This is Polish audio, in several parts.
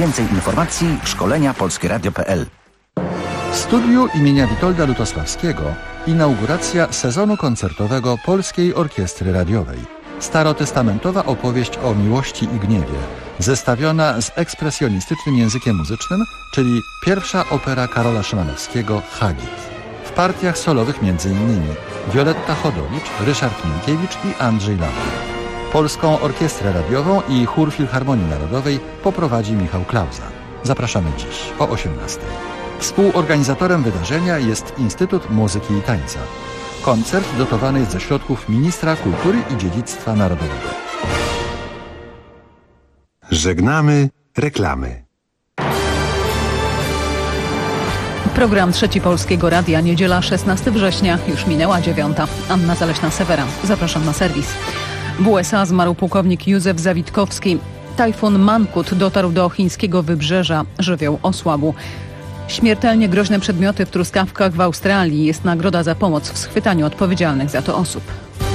Więcej informacji szkolenia polskieradio.pl. W studiu imienia Witolda Lutosławskiego inauguracja sezonu koncertowego Polskiej Orkiestry Radiowej. Starotestamentowa opowieść o miłości i gniewie, zestawiona z ekspresjonistycznym językiem muzycznym, czyli pierwsza opera Karola Szymanowskiego Hagit. W partiach solowych m.in. Wioletta Chodowicz, Ryszard Minkiewicz i Andrzej Lampy. Polską Orkiestrę Radiową i Chór Filharmonii Narodowej poprowadzi Michał Klauza. Zapraszamy dziś o 18:00. Współorganizatorem wydarzenia jest Instytut Muzyki i Tańca. Koncert dotowany jest ze środków Ministra Kultury i Dziedzictwa Narodowego. Żegnamy reklamy. Program Trzeci Polskiego Radia, niedziela 16 września, już minęła 9:00. Anna Zaleśna-Sewera. Zapraszam na serwis. W USA zmarł pułkownik Józef Zawitkowski. Tajfun Mangkhut dotarł do chińskiego wybrzeża. Żywioł osłabł. Śmiertelnie groźne przedmioty w truskawkach w Australii. Jest nagroda za pomoc w schwytaniu odpowiedzialnych za to osób.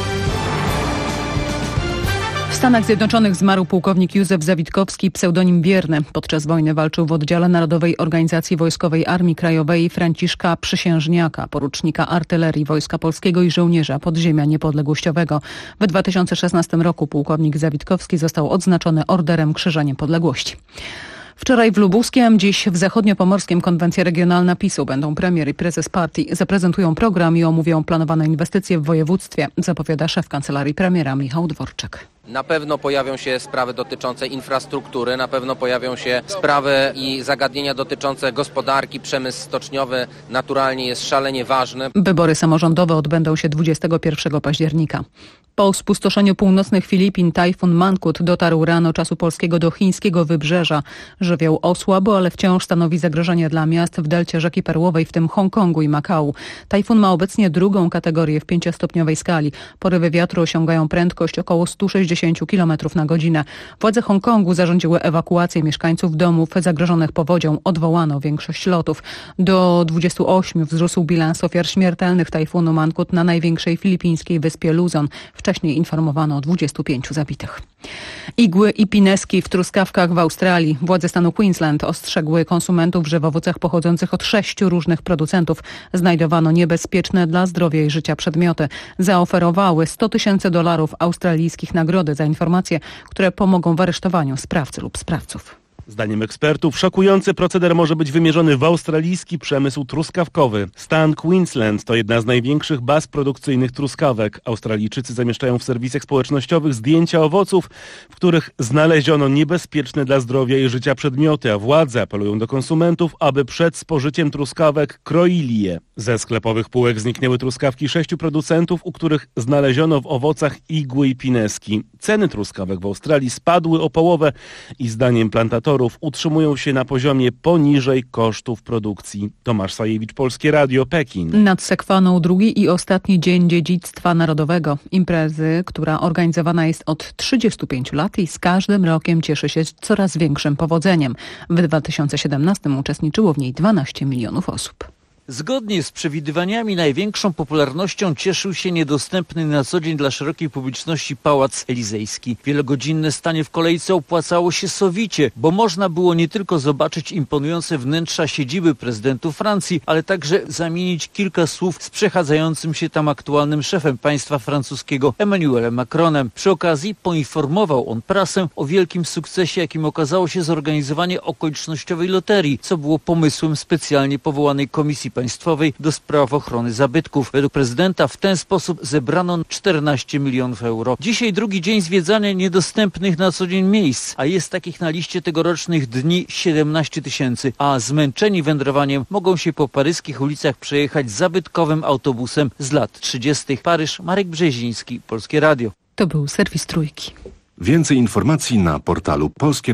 W Stanach Zjednoczonych zmarł pułkownik Józef Zawitkowski, pseudonim Bierny. Podczas wojny walczył w oddziale Narodowej Organizacji Wojskowej Armii Krajowej Franciszka Przysiężniaka, porucznika artylerii Wojska Polskiego i żołnierza podziemia niepodległościowego. W 2016 roku pułkownik Zawitkowski został odznaczony Orderem Krzyża Niepodległości. Wczoraj w Lubuskiem, dziś w Zachodniopomorskim konwencja regionalna PiS-u. Będą premier i prezes partii. Zaprezentują program i omówią planowane inwestycje w województwie, zapowiada szef kancelarii premiera Michał Dworczyk. Na pewno pojawią się sprawy dotyczące infrastruktury, na pewno pojawią się sprawy i zagadnienia dotyczące gospodarki. Przemysł stoczniowy naturalnie jest szalenie ważny. Wybory samorządowe odbędą się 21 października. Po spustoszeniu północnych Filipin tajfun Mangkhut dotarł rano czasu polskiego do chińskiego wybrzeża. Żywioł osłabł, ale wciąż stanowi zagrożenie dla miast w delcie rzeki Perłowej, w tym Hongkongu i Makau. Tajfun ma obecnie drugą kategorię w 5-stopniowej skali. Porywy wiatru osiągają prędkość około 160 km na godzinę. Władze Hongkongu zarządziły ewakuację mieszkańców domów zagrożonych powodzią. Odwołano większość lotów. Do 28 wzrósł bilans ofiar śmiertelnych tajfunu Mangkhut na największej filipińskiej wyspie Luzon. Wcześniej informowano o 25 zabitych. Igły i pineski w truskawkach w Australii. Władze stanu Queensland ostrzegły konsumentów, że w owocach pochodzących od 6 różnych producentów znajdowano niebezpieczne dla zdrowia i życia przedmioty. Zaoferowały $100,000 australijskich nagrody za informacje, które pomogą w aresztowaniu sprawcy lub sprawców. Zdaniem ekspertów szokujący proceder może być wymierzony w australijski przemysł truskawkowy. Stan Queensland to jedna z największych baz produkcyjnych truskawek. Australijczycy zamieszczają w serwisach społecznościowych zdjęcia owoców, w których znaleziono niebezpieczne dla zdrowia i życia przedmioty, a władze apelują do konsumentów, aby przed spożyciem truskawek kroili je. Ze sklepowych półek zniknęły truskawki 6 producentów, u których znaleziono w owocach igły i pineski. Ceny truskawek w Australii spadły o połowę i zdaniem plantatorów utrzymują się na poziomie poniżej kosztów produkcji. Tomasz Sajewicz, Polskie Radio, Pekin. Nad Sekwaną drugi i ostatni dzień dziedzictwa narodowego. Imprezy, która organizowana jest od 35 lat i z każdym rokiem cieszy się coraz większym powodzeniem. W 2017 uczestniczyło w niej 12 milionów osób. Zgodnie z przewidywaniami największą popularnością cieszył się niedostępny na co dzień dla szerokiej publiczności Pałac Elizejski. Wielogodzinne stanie w kolejce opłacało się sowicie, bo można było nie tylko zobaczyć imponujące wnętrza siedziby prezydentów Francji, ale także zamienić kilka słów z przechadzającym się tam aktualnym szefem państwa francuskiego Emmanuelem Macronem. Przy okazji poinformował on prasę o wielkim sukcesie, jakim okazało się zorganizowanie okolicznościowej loterii, co było pomysłem specjalnie powołanej Komisji Państwowej do spraw ochrony zabytków. Według prezydenta w ten sposób zebrano 14 milionów euro. Dzisiaj drugi dzień zwiedzania niedostępnych na co dzień miejsc, a jest takich na liście tegorocznych dni 17 000, a zmęczeni wędrowaniem mogą się po paryskich ulicach przejechać zabytkowym autobusem z lat 30. Paryż, Marek Brzeziński, Polskie Radio. To był serwis Trójki. Więcej informacji na portalu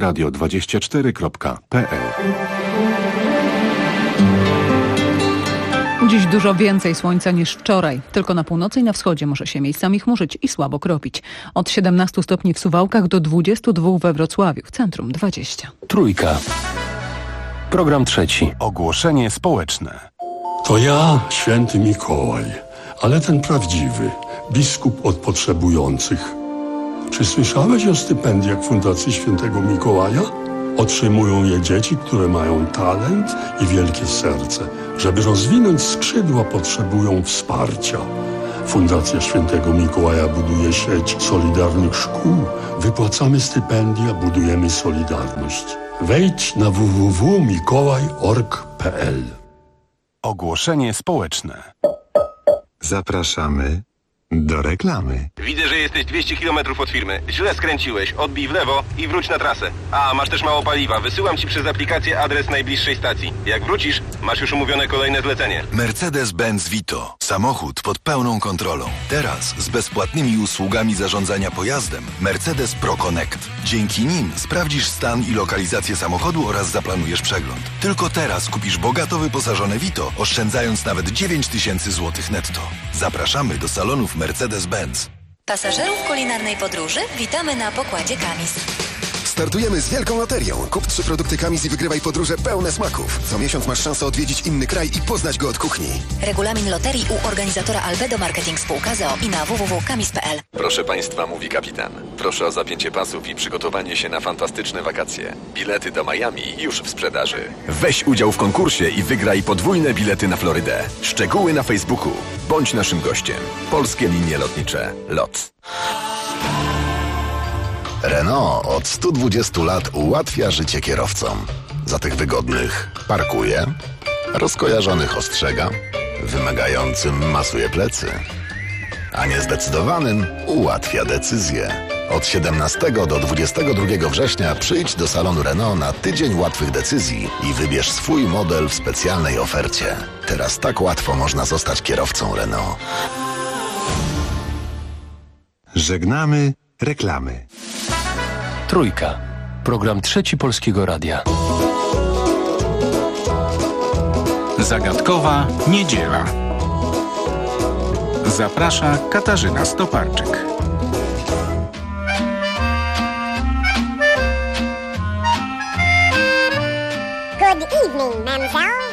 polskieradio24.pl. Dziś dużo więcej słońca niż wczoraj. Tylko na północy i na wschodzie może się miejscami chmurzyć i słabo kropić. Od 17 stopni w Suwałkach do 22 we Wrocławiu. W centrum 20. Trójka. Program trzeci. Ogłoszenie społeczne. To ja, święty Mikołaj, ale ten prawdziwy, biskup od potrzebujących. Czy słyszałeś o stypendiach Fundacji Świętego Mikołaja? Otrzymują je dzieci, które mają talent i wielkie serce. Żeby rozwinąć skrzydła, potrzebują wsparcia. Fundacja Świętego Mikołaja buduje sieć solidarnych szkół. Wypłacamy stypendia, budujemy solidarność. Wejdź na www.mikołaj.org.pl. Ogłoszenie społeczne. Zapraszamy do reklamy. Widzę, że jesteś 200 km od firmy. Źle skręciłeś. Odbij w lewo i wróć na trasę. A, masz też mało paliwa. Wysyłam ci przez aplikację adres najbliższej stacji. Jak wrócisz, masz już umówione kolejne zlecenie. Mercedes-Benz Vito. Samochód pod pełną kontrolą. Teraz z bezpłatnymi usługami zarządzania pojazdem Mercedes Pro Connect. Dzięki nim sprawdzisz stan i lokalizację samochodu oraz zaplanujesz przegląd. Tylko teraz kupisz bogato wyposażone Vito, oszczędzając nawet 9000 zł netto. Zapraszamy do salonów Mercedes-Benz. Pasażerów kulinarnej podróży witamy na pokładzie Kamis. Startujemy z wielką loterią. Kup 3 produkty Kamis i wygrywaj podróże pełne smaków. Co miesiąc masz szansę odwiedzić inny kraj i poznać go od kuchni. Regulamin loterii u organizatora Albedo Marketing Spółka z o.o. i na www.kamis.pl. Proszę Państwa, mówi kapitan. Proszę o zapięcie pasów i przygotowanie się na fantastyczne wakacje. Bilety do Miami już w sprzedaży. Weź udział w konkursie i wygraj podwójne bilety na Florydę. Szczegóły na Facebooku. Bądź naszym gościem. Polskie Linie Lotnicze. LOT. Renault od 120 lat ułatwia życie kierowcom. Za tych wygodnych parkuje, rozkojarzonych ostrzega, wymagającym masuje plecy, a niezdecydowanym ułatwia decyzje. Od 17 do 22 września przyjdź do salonu Renault na tydzień łatwych decyzji i wybierz swój model w specjalnej ofercie. Teraz tak łatwo można zostać kierowcą Renault. Żegnamy reklamy. Trójka. Program Trzeci Polskiego Radia. Zagadkowa niedziela. Zaprasza Katarzyna Stoparczyk. Good evening, mademoiselle.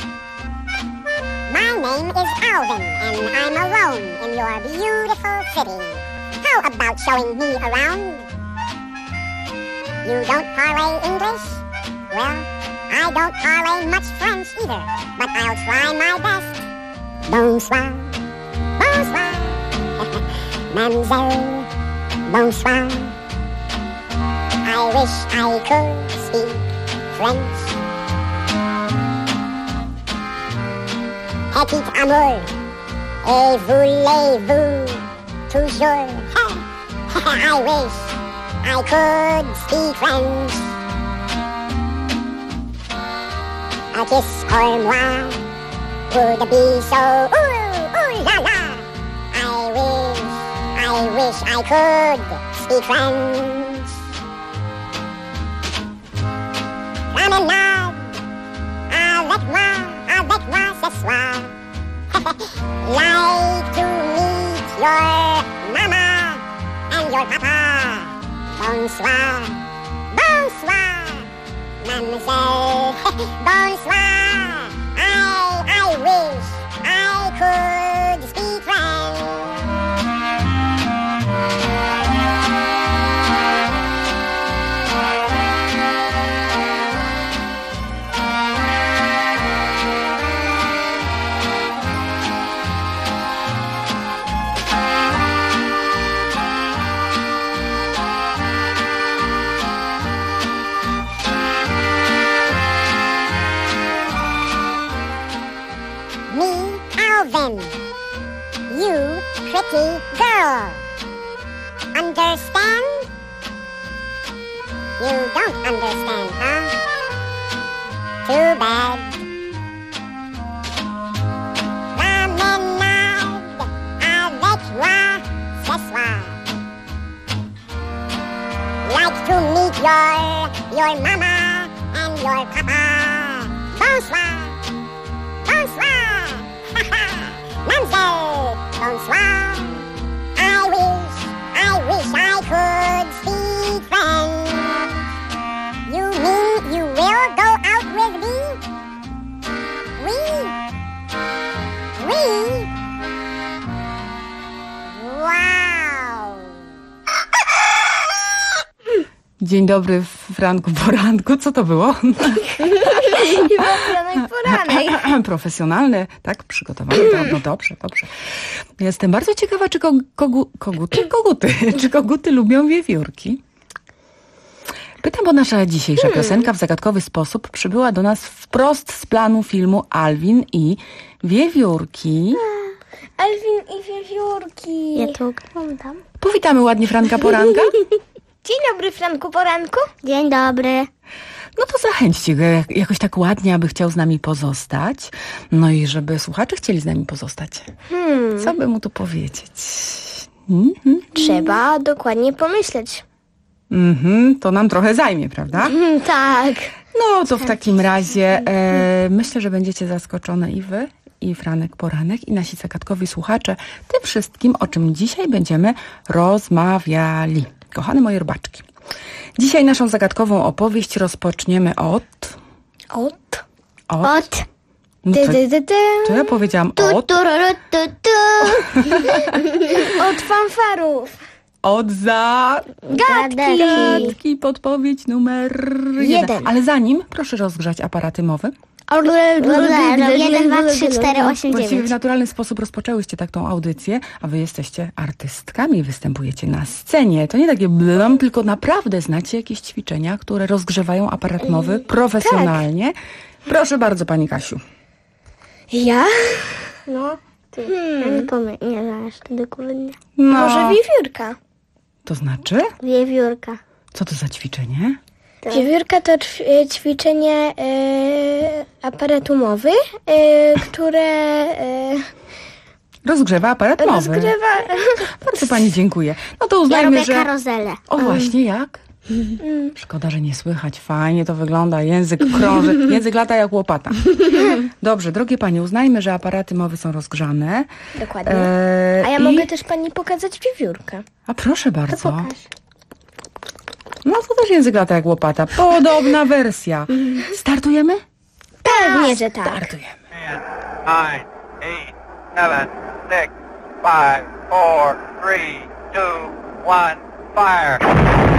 My name is Alvin, and I'm alone in your beautiful city. How about showing me around? You don't parlay English? Well, I don't parlay much French either, but I'll try my best. Bonsoir, bonsoir, mademoiselle, bonsoir. I wish I could speak French. Petit amour, et voulez-vous toujours? I wish I could speak French. A kiss pour moi would be so ooh la la. I wish I could speak French. Promenade avec moi ce soir. Like to meet your mama and your papa. Bonsoir, bonsoir, mademoiselle. Bonsoir. I wish I could speak French. Alvin, you pretty girl. Understand? You don't understand, huh? Too bad. Promenade avec moi ce soir. Like to meet your mama and your papa. Bonsoir. Bonsoir. Mademoiselle, bonsoir. I wish I could speak French. You mean you will go out with me? Oui. Wow. Dzień dobry, Franku Poranku. Co to było? Chyba Franek Poranek. Profesjonalne, tak? Przygotowane. No dobrze. Jestem bardzo ciekawa, czy koguty lubią wiewiórki. Pytam, bo nasza dzisiejsza piosenka w zagadkowy sposób przybyła do nas wprost z planu filmu Alvin i Wiewiórki. Alvin i Wiewiórki. Ja to oglądam. Powitamy ładnie Franka Poranka. Dzień dobry, Franku Poranku. Dzień dobry. No to zachęćcie go jakoś tak ładnie, aby chciał z nami pozostać. No i żeby słuchacze chcieli z nami pozostać. Co by mu tu powiedzieć? Trzeba dokładnie pomyśleć. To nam trochę zajmie, prawda? Tak. No to w takim razie myślę, że będziecie zaskoczone i wy, i Franek Poranek, i nasi zagadkowi słuchacze tym wszystkim, o czym dzisiaj będziemy rozmawiali. Kochane moje robaczki. Dzisiaj naszą zagadkową opowieść rozpoczniemy od... To ja powiedziałam od... Od fanfarów. Od zagadki. Podpowiedź numer 1. Ale zanim, proszę rozgrzać aparaty mowy. 1, 2, 3, 4, 8, 9. Właściwie w naturalny sposób rozpoczęłyście tak tą audycję, a wy jesteście artystkami, występujecie na scenie. To nie takie blam, tylko naprawdę znacie jakieś ćwiczenia, które rozgrzewają aparat mowy profesjonalnie. Tak. Proszę bardzo, pani Kasiu. Ja? No. Nie znasz dokładnie. No. Może wiewiórka. To znaczy? Wiewiórka. Co to za ćwiczenie? Wiewiórka to ćwiczenie aparatu mowy, które... rozgrzewa aparat mowy. Bardzo pani dziękuję. No to uznajmy, ja robię karuzelę. O właśnie, jak? Szkoda, że nie słychać. Fajnie to wygląda. Język krąży. Język lata jak łopata. Dobrze, drogie panie, uznajmy, że aparaty mowy są rozgrzane. Dokładnie. A ja mogę też pani pokazać wiewiórkę. A proszę bardzo. No to też język lata jak łopata. Podobna wersja. Startujemy? Pewnie, że tak. Startujemy. 9, 8, 7, 6, 5, 4, 3, 2, 1, fire!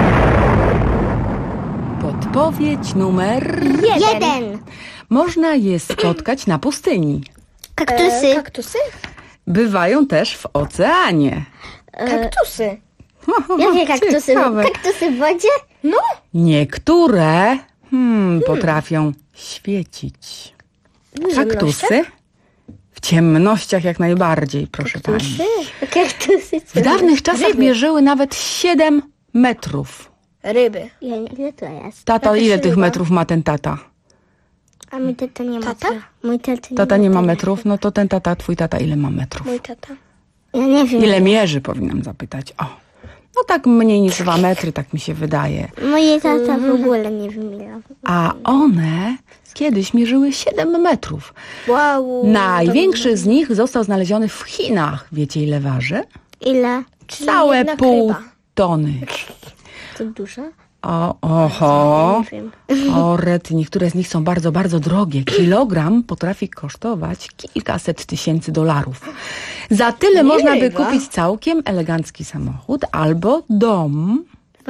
Podpowiedź numer 1. Można je spotkać na pustyni. Kaktusy. Kaktusy? Bywają też w oceanie. Kaktusy. Jakie kaktusy? Ciekawe. Kaktusy w wodzie? No. Niektóre potrafią świecić. Kaktusy? W ciemnościach jak najbardziej, proszę pani. Kaktusy. W dawnych czasach mierzyły nawet 7 metrów. Ryby. Ile to jest? Tata, ile tych metrów ma ten tata? A mój tata nie ma. Tata? Mój tata nie ma metrów? No to ten tata, twój tata, ile ma metrów? Mój tata. Ja nie wiem. Ile mierzy, powinnam zapytać. O, no tak mniej niż 2 metry, tak mi się wydaje. Moje tata w ogóle nie wiem ile. A one kiedyś mierzyły 7 metrów. Wow. Największy z nich został znaleziony w Chinach. Wiecie, ile waży? Ile? Całe pół tony. To dużo? Oho. O rety, niektóre z nich są bardzo, bardzo drogie. Kilogram potrafi kosztować kilkaset tysięcy dolarów. Za tyle można by kupić całkiem elegancki samochód albo dom.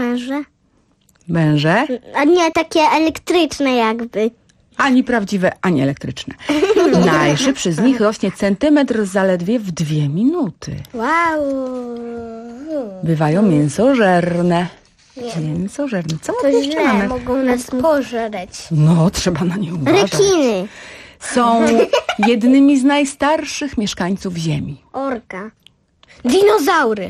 Węże? A nie takie elektryczne jakby. Ani prawdziwe, ani elektryczne. Najszybszy z nich rośnie centymetr zaledwie w 2 minuty. Wow. Bywają mięsożerne. Mięsożerne. Co to źle, mogą nas pożreć. No, trzeba na nie uważać. Rekiny. Są jednymi z najstarszych mieszkańców Ziemi. Orka. Dinozaury.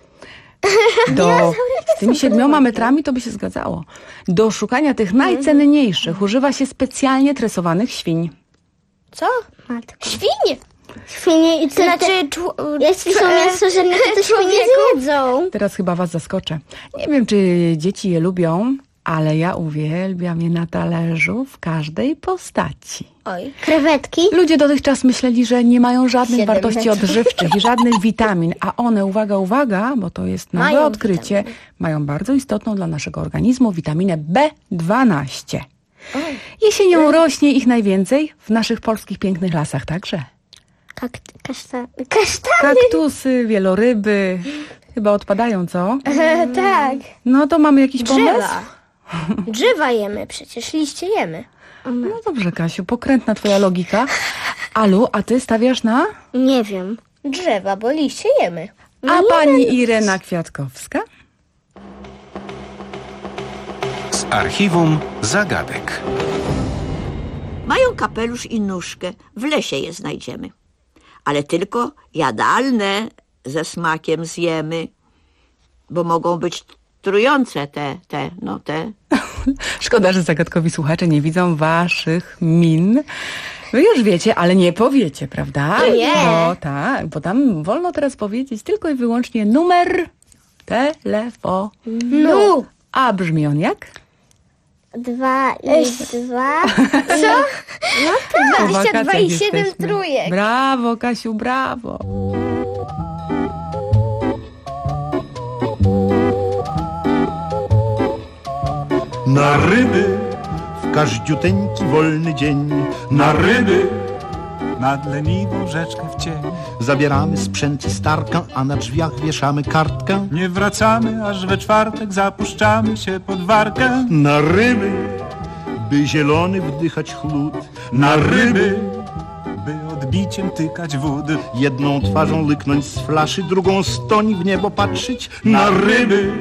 Z tymi 7 metrami to by się zgadzało. Do szukania tych najcenniejszych używa się specjalnie tresowanych świń. Co? Świń? Świnie i to znaczy... Jeśli są mięsożerne, to świnie zjedzą. Teraz chyba was zaskoczę. Nie wiem, czy dzieci je lubią, ale ja uwielbiam je na talerzu w każdej postaci. Oj. Krewetki? Ludzie dotychczas myśleli, że nie mają żadnych wartości odżywczych i żadnych witamin, a one, uwaga, uwaga, bo to jest nowe odkrycie, mają bardzo istotną dla naszego organizmu witaminę B12. Jesienią rośnie ich najwięcej w naszych polskich pięknych lasach także. Kasztany. Kaktusy, wieloryby, Chyba odpadają, co? Tak. No to mamy jakiś pomysł? Drzewa jemy, przecież liście jemy. No dobrze, Kasiu, pokrętna twoja logika. Alu, a ty stawiasz na? Nie wiem. Drzewa, bo liście jemy. A pani Irena Kwiatkowska? Z archiwum zagadek. Mają kapelusz i nóżkę. W lesie je znajdziemy. Ale tylko jadalne ze smakiem zjemy. Bo mogą być trujące te. Szkoda, że zagadkowi słuchacze nie widzą waszych min. Wy już wiecie, ale nie powiecie, prawda? Nie. No tak, bo tam wolno teraz powiedzieć tylko i wyłącznie numer telefonu. A brzmi on jak? 2 i 2. Co? No 22 i 7 trójek. Brawo, Kasiu, brawo. Na ryby w każdziuteńki wolny dzień. Na ryby Nad leniwą rzeczkę w cień. zabieramy sprzęt i starkę, a na drzwiach wieszamy kartkę. Nie wracamy, aż we czwartek zapuszczamy się pod warkę. Na ryby, by zielony wdychać chłód. Na ryby, by odbiciem tykać wód. Jedną twarzą lyknąć z flaszy, drugą stoni w niebo patrzeć. Na ryby,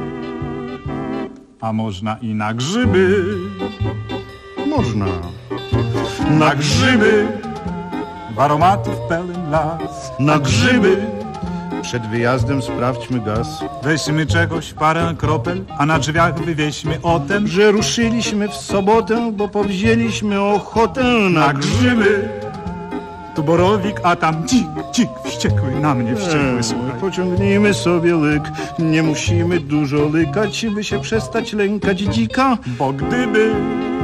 a można i na grzyby. Można. Na grzyby, w aromatów pełen las. Na grzyby, przed wyjazdem sprawdźmy gaz. Weźmy czegoś parę kropel, a na drzwiach wywieźmy o tem, że ruszyliśmy w sobotę, bo powzięliśmy ochotę na grzyby. Tu borowik, a tam dzik, wściekły, na mnie wściekły, słuchaj. Pociągnijmy sobie lyk, nie musimy dużo lykać, by się przestać lękać dzika. Bo gdyby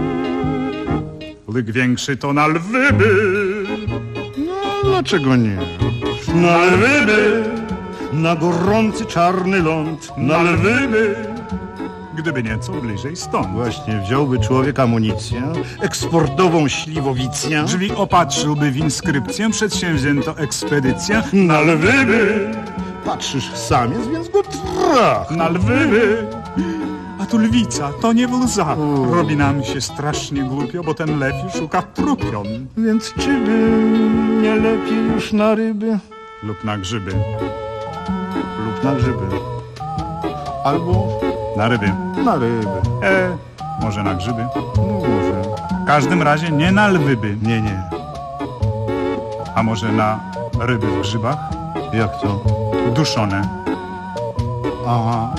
lyk większy, to na lwy by. No, dlaczego nie? Na lwy by, na gorący czarny ląd, na lwy by. Gdyby nieco bliżej stąd. Właśnie, wziąłby człowiek amunicję, eksportową śliwowicję. Drzwi opatrzyłby w inskrypcję, przedsięwzięto ekspedycję. Na lwy by. Patrzysz, sam jest, więc go trach. Na lwy by. A tu lwica, to nie łza. Robi nam się strasznie głupio, bo ten lew już szuka trupion. Więc czy by nie lepiej już na ryby? Lub na grzyby. Lub na grzyby. Albo na ryby. Na ryby. Może na grzyby? No może. W każdym razie nie na lwy by. Nie. A może na ryby w grzybach? Jak to? Duszone. Aha.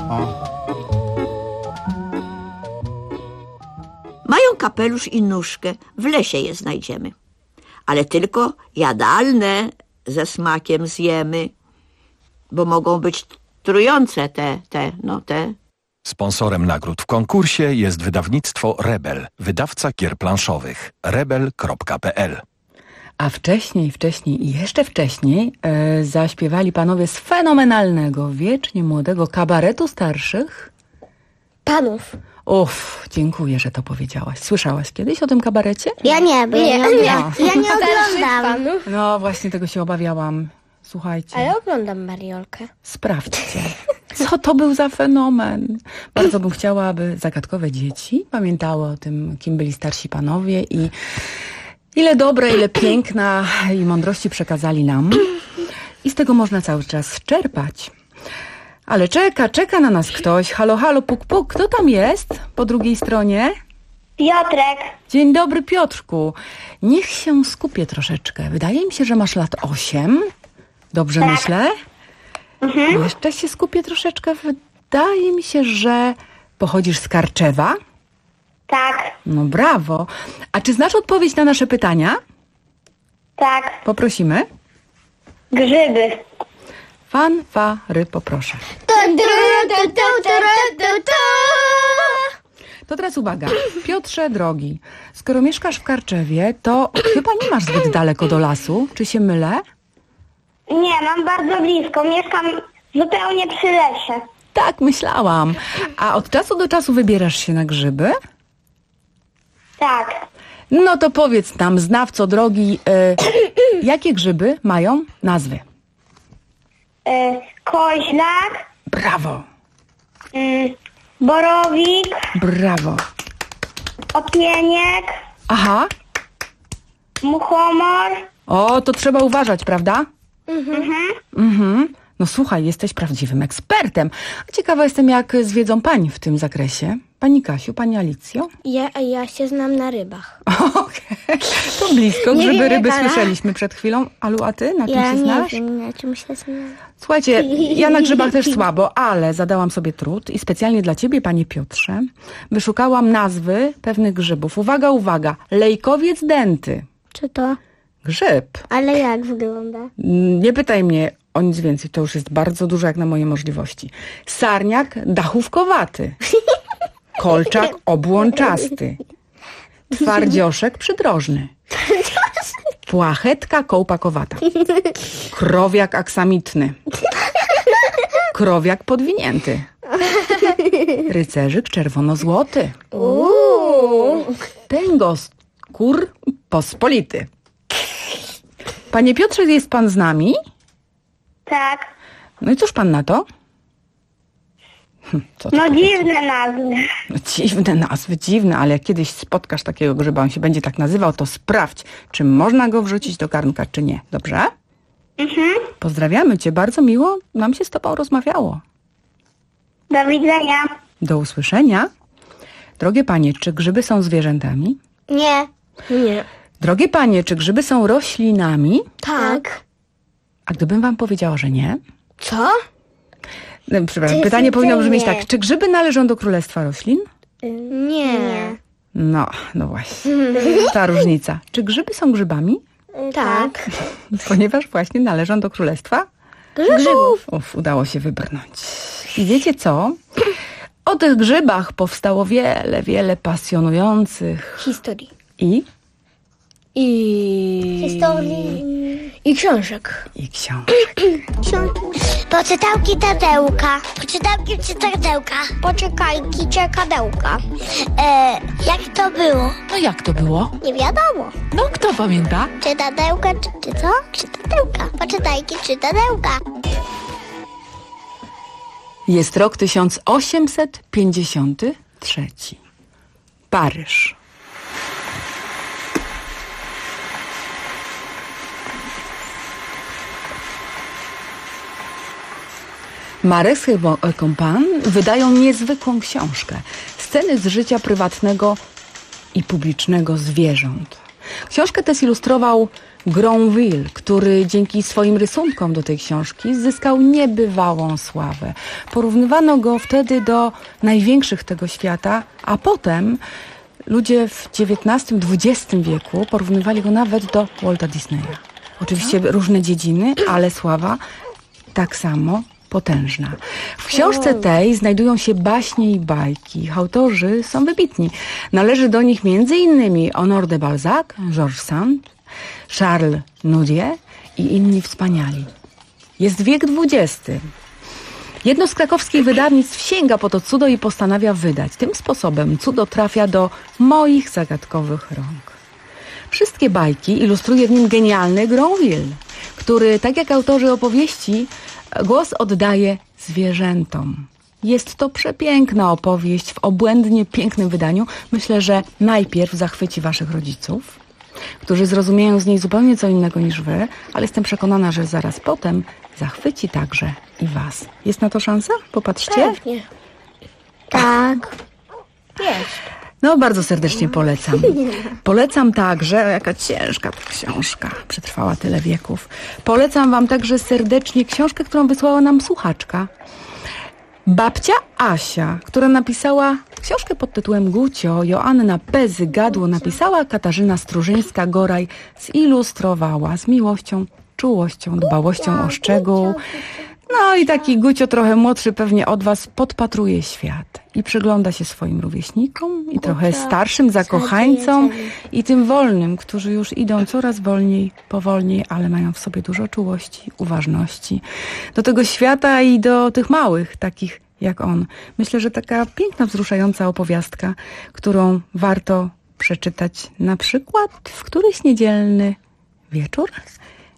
Mają kapelusz i nóżkę. W lesie je znajdziemy. Ale tylko jadalne ze smakiem zjemy. Bo mogą być trujące te. Sponsorem nagród w konkursie jest wydawnictwo Rebel, wydawca gier planszowych. rebel.pl. A wcześniej i jeszcze wcześniej zaśpiewali panowie z fenomenalnego, wiecznie młodego kabaretu starszych panów. Dziękuję, że to powiedziałaś. Słyszałaś kiedyś o tym kabarecie? Ja nie, bo ja nie oglądam. No właśnie tego się obawiałam. Słuchajcie. Ale oglądam Mariolkę. Sprawdźcie, co to był za fenomen. Bardzo bym chciała, aby zagadkowe dzieci pamiętały o tym, kim byli starsi panowie i ile dobra, ile piękna i mądrości przekazali nam. I z tego można cały czas czerpać. Ale czeka na nas ktoś. Halo, puk, puk. Kto tam jest po drugiej stronie? Piotrek. Dzień dobry, Piotrku. Niech się skupię troszeczkę. Wydaje mi się, że masz lat 8. Dobrze myślę? Jeszcze się skupię troszeczkę. Wydaje mi się, że pochodzisz z Karczewa. Tak. No brawo. A czy znasz odpowiedź na nasze pytania? Tak. Poprosimy. Grzyby. Fanfary, poproszę. To teraz uwaga. Piotrze drogi, skoro mieszkasz w Karczewie, to chyba nie masz zbyt daleko do lasu. Czy się mylę? Nie, mam bardzo blisko. Mieszkam zupełnie przy lesie. Tak, myślałam. A od czasu do czasu wybierasz się na grzyby? Tak. No to powiedz nam, znawco drogi, jakie grzyby mają nazwy? koźlak, Brawo. borowik, Brawo. opieniek, Aha. muchomor. O, to trzeba uważać, prawda? Mhm. No słuchaj, jesteś prawdziwym ekspertem. A ciekawa jestem, jak z wiedzą pań w tym zakresie. Pani Kasiu, pani Alicjo? Ja się znam na rybach. To blisko, Nie grzyby, wiem, ryby jak Ala. słyszeliśmy przed chwilą. Alu, a ty? Na czym Ja się nie znasz? wiem, na czym się znam. Słuchajcie, ja na grzybach też słabo, ale zadałam sobie trud i specjalnie dla ciebie, panie Piotrze, wyszukałam nazwy pewnych grzybów. Uwaga, uwaga. Lejkowiec dęty. Co to? Grzyb. Ale jak wygląda? Nie pytaj mnie o nic więcej, to już jest bardzo dużo jak na moje możliwości. Sarniak dachówkowaty. Kolczak obłączasty. Twardzioszek przydrożny. Płachetka kołpakowata. Krowiak aksamitny. Krowiak podwinięty. Rycerzyk czerwono-złoty. Tęgoskór pospolity. Panie Piotrze, jest pan z nami? Tak. No i cóż pan na to? Co to No powiedzieć? dziwne nazwy. No, dziwne nazwy, dziwne, ale jak kiedyś spotkasz takiego grzyba, on się będzie tak nazywał, to sprawdź, czy można go wrzucić do garnka, czy nie. Dobrze? Pozdrawiamy cię, bardzo miło nam się z tobą rozmawiało. Do widzenia. Do usłyszenia. Drogie panie, czy grzyby są zwierzętami? Nie. Nie. Drogie panie, czy grzyby są roślinami? Tak. A gdybym wam powiedziała, że nie? Co? No, przepraszam, To pytanie jest powinno brzmieć nie. tak. Czy grzyby należą do królestwa roślin? Nie. No właśnie. Ta różnica. Czy grzyby są grzybami? Tak. Ponieważ właśnie należą do królestwa Grzybów. Udało się wybrnąć. I wiecie co? O tych grzybach powstało wiele pasjonujących Historii. i Historii. I książek. Poczytałki Tadełka. Poczytałki czytadełka. Poczekajki czekadełka. Jak to było? No jak to było? Nie wiadomo. No kto pamięta? Czytadełka, czy co? Czytadełka. Poczytajki czytadełka. Jest rok 1853. Paryż. Marek et Compan wydają niezwykłą książkę. Sceny z życia prywatnego i publicznego zwierząt. Książkę tę zilustrował Gronville, który dzięki swoim rysunkom do tej książki zyskał niebywałą sławę. Porównywano go wtedy do największych tego świata, a potem ludzie w XIX-XX wieku porównywali go nawet do Walta Disneya. Oczywiście różne dziedziny, ale sława tak samo potężna. W książce tej znajdują się baśnie i bajki. Ich autorzy są wybitni. Należy do nich m.in. Honoré de Balzac, Georges Sand, Charles Nodier i inni wspaniali. Jest wiek XX. Jedno z krakowskich wydawnictw sięga po to cudo i postanawia wydać. Tym sposobem cudo trafia do moich zagadkowych rąk. Wszystkie bajki ilustruje w nim genialny Gronville, który, tak jak autorzy opowieści, głos oddaje zwierzętom. Jest to przepiękna opowieść w obłędnie pięknym wydaniu. Myślę, że najpierw zachwyci waszych rodziców, którzy zrozumieją z niej zupełnie co innego niż wy, ale jestem przekonana, że zaraz potem zachwyci także i was. Jest na to szansa? Popatrzcie. Pewnie. Tak. Jest. No, bardzo serdecznie polecam. Polecam także, jaka ciężka ta książka, przetrwała tyle wieków. Polecam wam także serdecznie książkę, którą wysłała nam słuchaczka. Babcia Asia, która napisała książkę pod tytułem Gucio, Joanna Pezy Gadło napisała, Katarzyna Strużyńska-Goraj zilustrowała z miłością, czułością, dbałością o szczegół. No i taki Gucio trochę młodszy pewnie od was podpatruje świat i przygląda się swoim rówieśnikom i trochę starszym zakochańcom i tym wolnym, którzy już idą coraz wolniej, powolniej, ale mają w sobie dużo czułości, uważności do tego świata i do tych małych, takich jak on. Myślę, że taka piękna, wzruszająca opowiastka, którą warto przeczytać na przykład w któryś niedzielny wieczór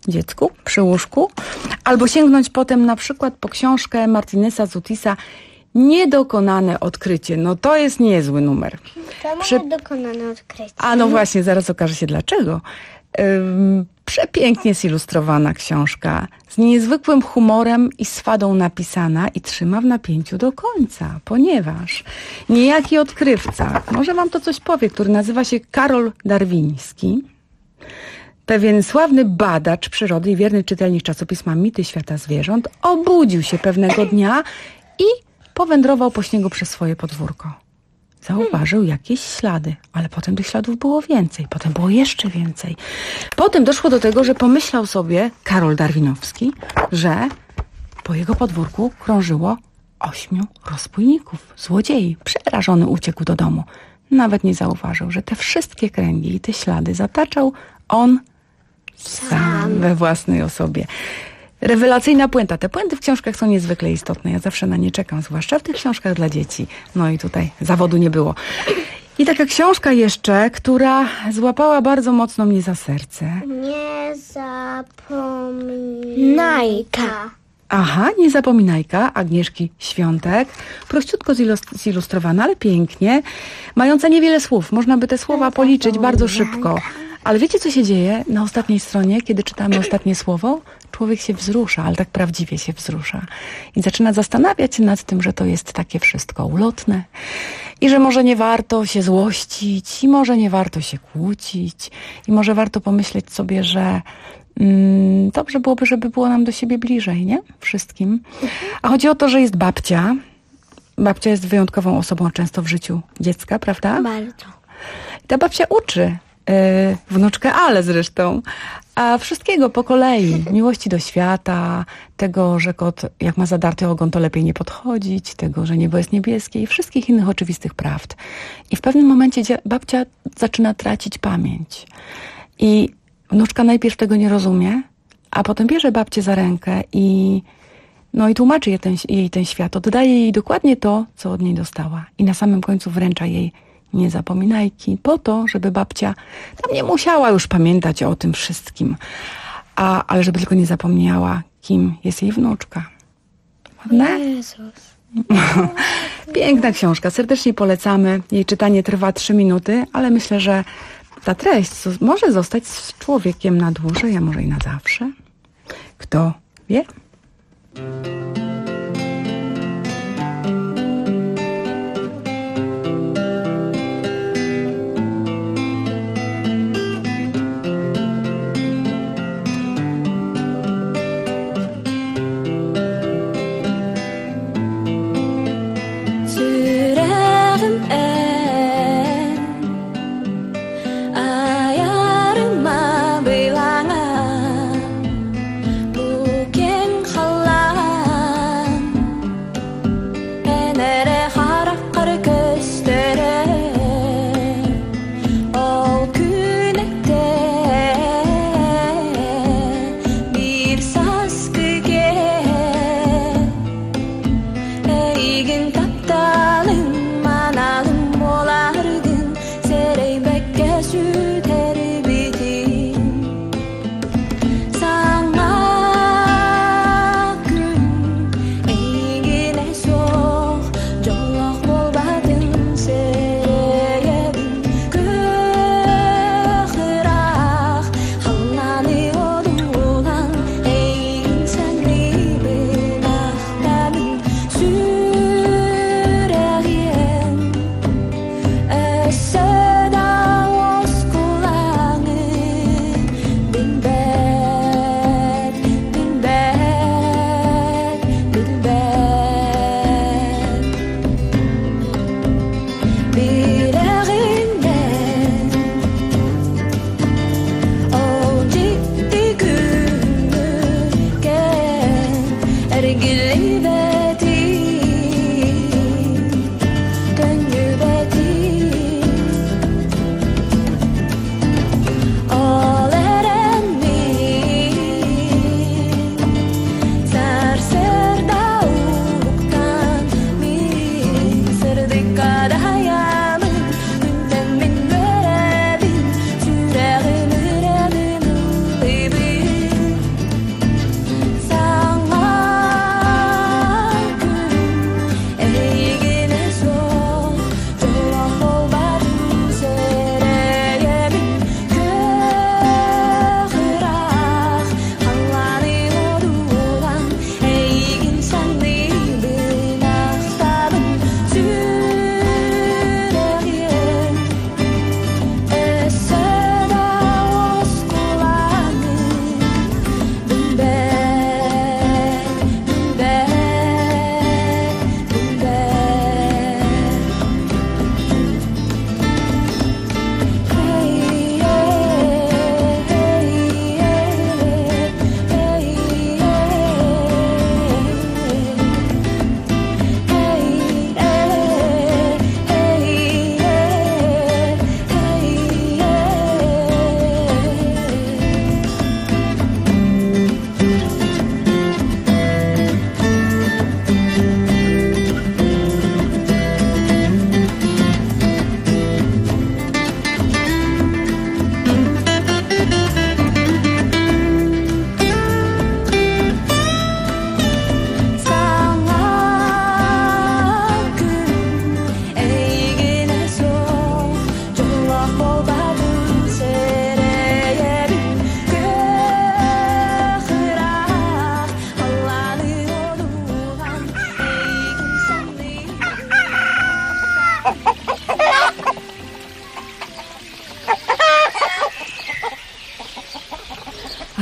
dziecku przy łóżku, albo sięgnąć potem na przykład po książkę Martineza Zutisa Niedokonane odkrycie. No to jest niezły numer. To ma dokonane odkrycie. A no właśnie, zaraz okaże się dlaczego. Przepięknie zilustrowana książka, z niezwykłym humorem i swadą napisana i trzyma w napięciu do końca, ponieważ niejaki odkrywca, może wam to coś powie, który nazywa się Karol Darwiński, pewien sławny badacz przyrody i wierny czytelnik czasopisma Mity Świata Zwierząt, obudził się pewnego dnia i powędrował po śniegu przez swoje podwórko. Zauważył jakieś ślady, ale potem tych śladów było więcej, potem było jeszcze więcej. Potem doszło do tego, że pomyślał sobie Karol Darwinowski, że po jego podwórku krążyło 8 rozbójników, złodziei. Przerażony uciekł do domu. Nawet nie zauważył, że te wszystkie kręgi i te ślady zataczał on sam we własnej osobie. Rewelacyjna puenta. Te puenty w książkach są niezwykle istotne. Ja zawsze na nie czekam, zwłaszcza w tych książkach dla dzieci. No i tutaj zawodu nie było. I taka książka jeszcze, która złapała bardzo mocno mnie za serce. Niezapominajka. Aha, Niezapominajka Agnieszki Świątek. Prościutko zilustrowana, ale pięknie. Mająca niewiele słów. Można by te słowa policzyć bardzo szybko. Ale wiecie, co się dzieje na ostatniej stronie, kiedy czytamy ostatnie słowo? Człowiek się wzrusza, ale tak prawdziwie się wzrusza. I zaczyna zastanawiać się nad tym, że to jest takie wszystko ulotne. I że może nie warto się złościć, i może nie warto się kłócić, i może warto pomyśleć sobie, że dobrze byłoby, żeby było nam do siebie bliżej, nie? Wszystkim. A chodzi o to, że jest babcia. Babcia jest wyjątkową osobą często w życiu dziecka, prawda? Bardzo. I ta babcia uczy wnuczkę Ale zresztą, a wszystkiego po kolei. Miłości do świata, tego, że kot jak ma zadarty ogon, to lepiej nie podchodzić, tego, że niebo jest niebieskie i wszystkich innych oczywistych prawd. I w pewnym momencie babcia zaczyna tracić pamięć. I wnuczka najpierw tego nie rozumie, a potem bierze babcię za rękę i tłumaczy jej ten świat. Oddaje jej dokładnie to, co od niej dostała. I na samym końcu wręcza jej niezapominajki po to, żeby babcia tam nie musiała już pamiętać o tym wszystkim, ale żeby tylko nie zapomniała, kim jest jej wnuczka. Prawda? Jezus. Piękna książka, serdecznie polecamy. Jej czytanie trwa 3 minuty, ale myślę, że ta treść może zostać z człowiekiem na dłużej, a może i na zawsze. Kto wie? Mungkin kalau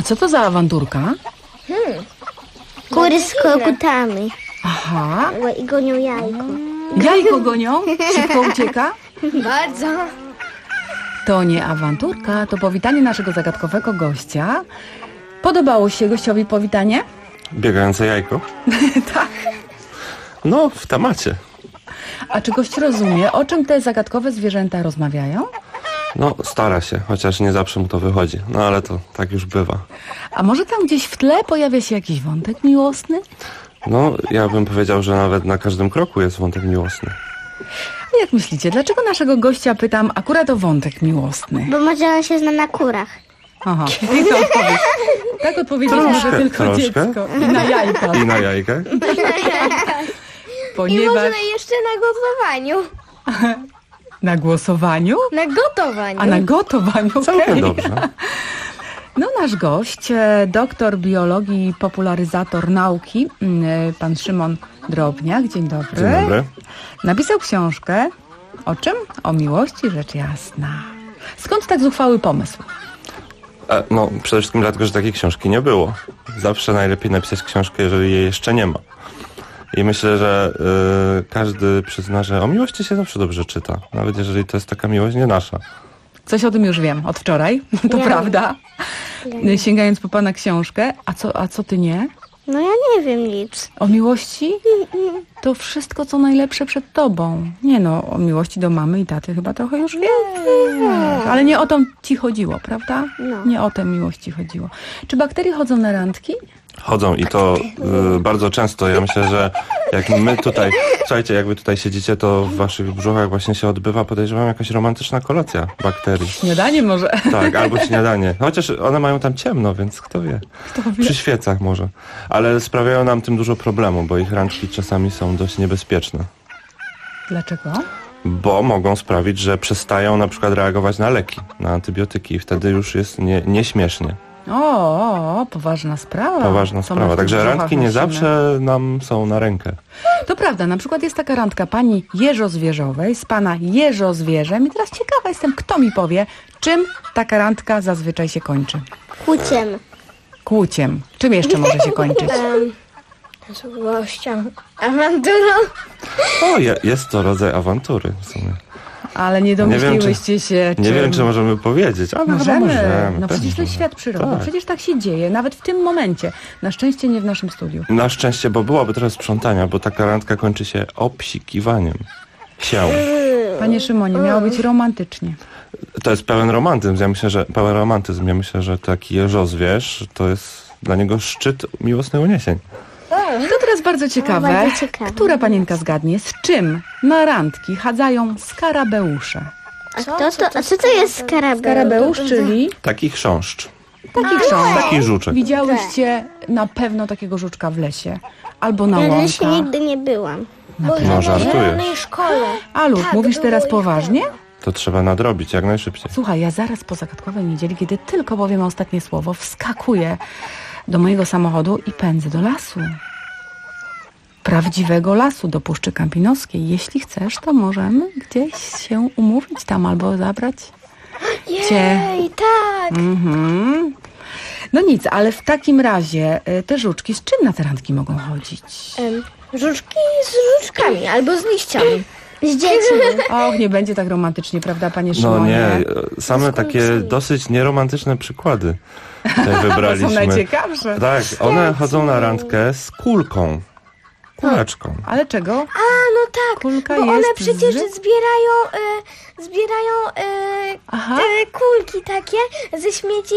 A co to za awanturka? Kury z kokutami. Aha. I gonią jajko. Jajko gonią? Szybko ucieka? Bardzo. To nie awanturka, to powitanie naszego zagadkowego gościa. Podobało się gościowi powitanie? Biegające jajko? Tak. No, w temacie. A czy gość rozumie, o czym te zagadkowe zwierzęta rozmawiają? No, stara się, chociaż nie zawsze mu to wychodzi. No, ale to tak już bywa. A może tam gdzieś w tle pojawia się jakiś wątek miłosny? No, ja bym powiedział, że nawet na każdym kroku jest wątek miłosny. A jak myślicie, dlaczego naszego gościa pytam akurat o wątek miłosny? Bo może on się zna na kurach. Aha, i to odpowiedź. Tak odpowiedzieć może tylko dziecko. I na jajkach. I na jajkach. Ponieważ... I można jeszcze na gotowaniu. Na głosowaniu? Na gotowaniu. A na gotowaniu, Całkiem dobrze. No nasz gość, doktor biologii i popularyzator nauki, pan Szymon Drobniak. Dzień dobry. Dzień dobry. Napisał książkę. O czym? O miłości, rzecz jasna. Skąd tak zuchwały pomysł? No, przede wszystkim dlatego, że takiej książki nie było. Zawsze najlepiej napisać książkę, jeżeli jej jeszcze nie ma. I myślę, że każdy przyzna, że o miłości się zawsze dobrze czyta. Nawet jeżeli to jest taka miłość nie nasza. Coś o tym już wiem od wczoraj, to prawda. Sięgając po pana książkę. A co ty nie? No ja nie wiem nic. O miłości? To wszystko, co najlepsze przed tobą. Nie no, o miłości do mamy i taty chyba trochę już wiem. Ale nie o to ci chodziło, prawda? No. Nie o tę miłość ci chodziło. Czy bakterie chodzą na randki? Chodzą i to bardzo często. Ja myślę, że jak my tutaj, słuchajcie, jak wy tutaj siedzicie, to w waszych brzuchach właśnie się odbywa, podejrzewam, jakaś romantyczna kolacja bakterii. Śniadanie może. Tak, albo śniadanie. Chociaż one mają tam ciemno, więc kto wie. Przy świecach może. Ale sprawiają nam tym dużo problemu, bo ich randki czasami są dość niebezpieczne. Dlaczego? Bo mogą sprawić, że przestają na przykład reagować na leki, na antybiotyki i wtedy już jest nieśmiesznie. Poważna sprawa. Poważna sprawa. Także randki nie zawsze nam są na rękę. To prawda, na przykład jest taka randka pani jeżozwierzowej z pana jeżozwierzem i teraz ciekawa jestem, kto mi powie, czym taka randka zazwyczaj się kończy. Kłóciem. Kłóciem. Czym jeszcze może się kończyć? Złością. Awanturą. Jest to rodzaj awantury w sumie. Ale nie domyśliłyście się, Nie wiem, czy możemy powiedzieć, ale możemy. No przecież to jest świat przyrody. Tak. Przecież tak się dzieje, nawet w tym momencie. Na szczęście nie w naszym studiu. Na szczęście, bo byłoby trochę sprzątania, bo taka randka kończy się obsikiwaniem się. Panie Szymonie, miało być romantycznie. To jest pełen romantyzm. Ja myślę, że taki jeżozwierz to jest dla niego szczyt miłosnych uniesień. To teraz bardzo ciekawe. Która panienka zgadnie, z czym na randki chadzają skarabeusze? A co to jest skarabeusz? Skarabeusz, czyli? Taki chrząszcz. Taki chrząszcz. Taki żuczek. Widziałyście na pewno takiego żuczka w lesie. Albo na łąkach. W lesie nigdy nie byłam. No żartujesz. Alu, mówisz teraz poważnie? To trzeba nadrobić jak najszybciej. Słuchaj, ja zaraz po zagadkowej niedzieli, kiedy tylko powiem ostatnie słowo, wskakuję do mojego samochodu i pędzę do lasu. Prawdziwego lasu, do Puszczy Kampinoskiej. Jeśli chcesz, to możemy gdzieś się umówić tam albo zabrać cię. Tak. No nic, ale w takim razie te żuczki z czym na te randki mogą chodzić? Żuczki z żuczkami albo z liściami. Z dziećmi. Och, nie będzie tak romantycznie, prawda, panie Szymonie? No nie, same takie dosyć nieromantyczne przykłady tutaj wybraliśmy. Są najciekawsze. Tak, one chodzą na randkę z kulką. Kuleczką. Ale czego? No tak, kulka bo jest one przecież zbierają kulki takie ze śmieci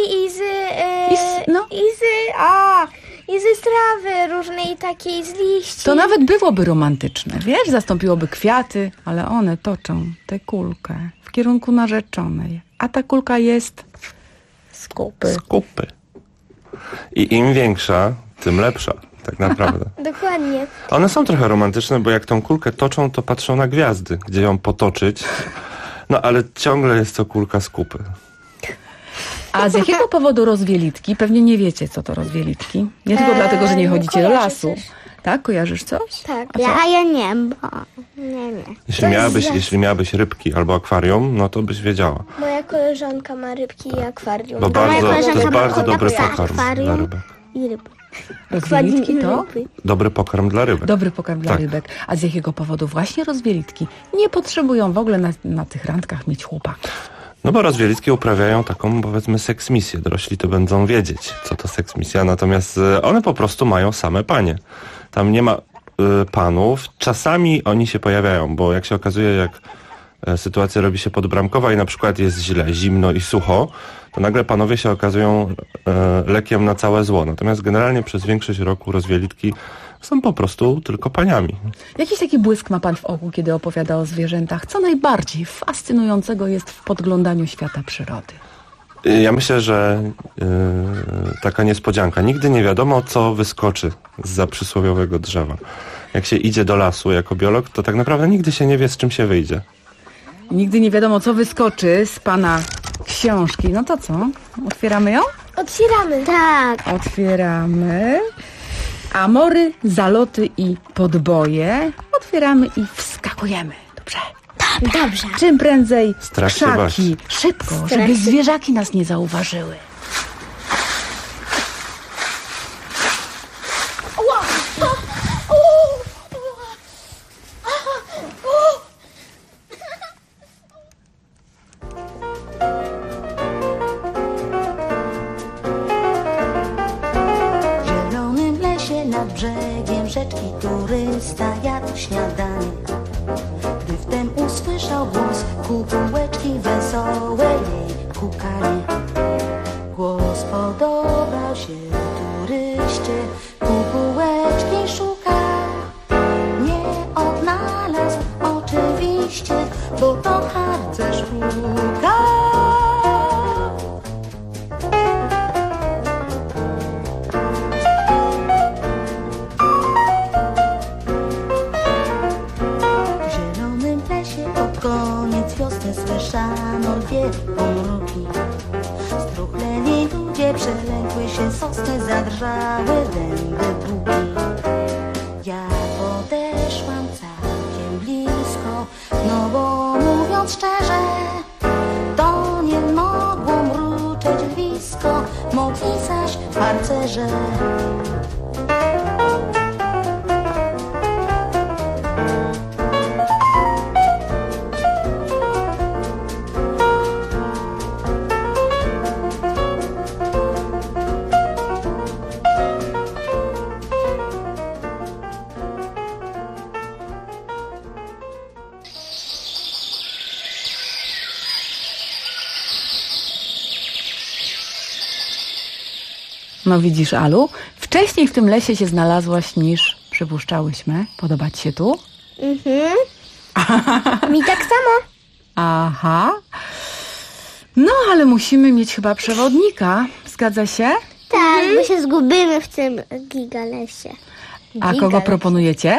i ze strawy różnej takiej, z liści. To nawet byłoby romantyczne, wiesz? Zastąpiłoby kwiaty, ale one toczą tę kulkę w kierunku narzeczonej. A ta kulka jest skupy. I im większa, tym lepsza. Tak naprawdę. Dokładnie. One są trochę romantyczne, bo jak tą kulkę toczą, to patrzą na gwiazdy, gdzie ją potoczyć. No ale ciągle jest to kulka z kupy. A z jakiego powodu rozwielitki? Pewnie nie wiecie, co to rozwielitki. Nie tylko dlatego, że nie chodzicie do lasu. Tak? Kojarzysz coś? Tak. A co? Ja nie, bo... Nie. Jeśli miałabyś rybki albo akwarium, no to byś wiedziała. Moja koleżanka ma rybki i akwarium. Bo to jest bardzo dobry pokarm dla rybek. I ryb. Rozwielitki to? Dobry pokarm dla rybek. Dobry pokarm dla rybek. A z jakiego powodu właśnie rozwielitki nie potrzebują w ogóle na tych randkach mieć chłopaków? No bo rozwielitki uprawiają taką, powiedzmy, seksmisję. Dorośli to będą wiedzieć, co to seksmisja, natomiast one po prostu mają same panie. Tam nie ma panów. Czasami oni się pojawiają, bo jak się okazuje, jak sytuacja robi się podbramkowa i na przykład jest źle, zimno i sucho, to nagle panowie się okazują lekiem na całe zło. Natomiast generalnie przez większość roku rozwielitki są po prostu tylko paniami. Jakiś taki błysk ma pan w oku, kiedy opowiada o zwierzętach? Co najbardziej fascynującego jest w podglądaniu świata przyrody? Ja myślę, że taka niespodzianka. Nigdy nie wiadomo, co wyskoczy zza przysłowiowego drzewa. Jak się idzie do lasu jako biolog, to tak naprawdę nigdy się nie wie, z czym się wyjdzie. Nigdy nie wiadomo, co wyskoczy z pana książki. No to co? Otwieramy ją? Otwieramy. Tak. Otwieramy. Amory, zaloty i podboje. Otwieramy i wskakujemy. Dobrze? Dobrze. Czym prędzej Strach się bać. krzaki. Szybko, żeby zwierzaki nas nie zauważyły. W zielonym lesie nad brzegiem rzeczki turysta jadł śniadanie. Gdy wtem usłyszał głos kukułeczki wesołe jej kukanie. Głos podobał się turyście, kukułeczki szukał. Nie odnalazł oczywiście, bo to harcerz hukał. W zielonym lesie pod koniec wiosny słyszano dwie pomruki. Struchleni ludzie przelękły się, sosny zadrżały, dęby buki. Ja podeszłam całkiem blisko, no bo mówiąc szczerze, to nie mogło mruczeć blisko, mogli zaś harcerze. No widzisz, Alu, wcześniej w tym lesie się znalazłaś niż przypuszczałyśmy. Podoba ci się tu? Mi tak samo. Aha. No, ale musimy mieć chyba przewodnika. Zgadza się? Tak, bo się zgubimy w tym gigalesie. A kogo proponujecie?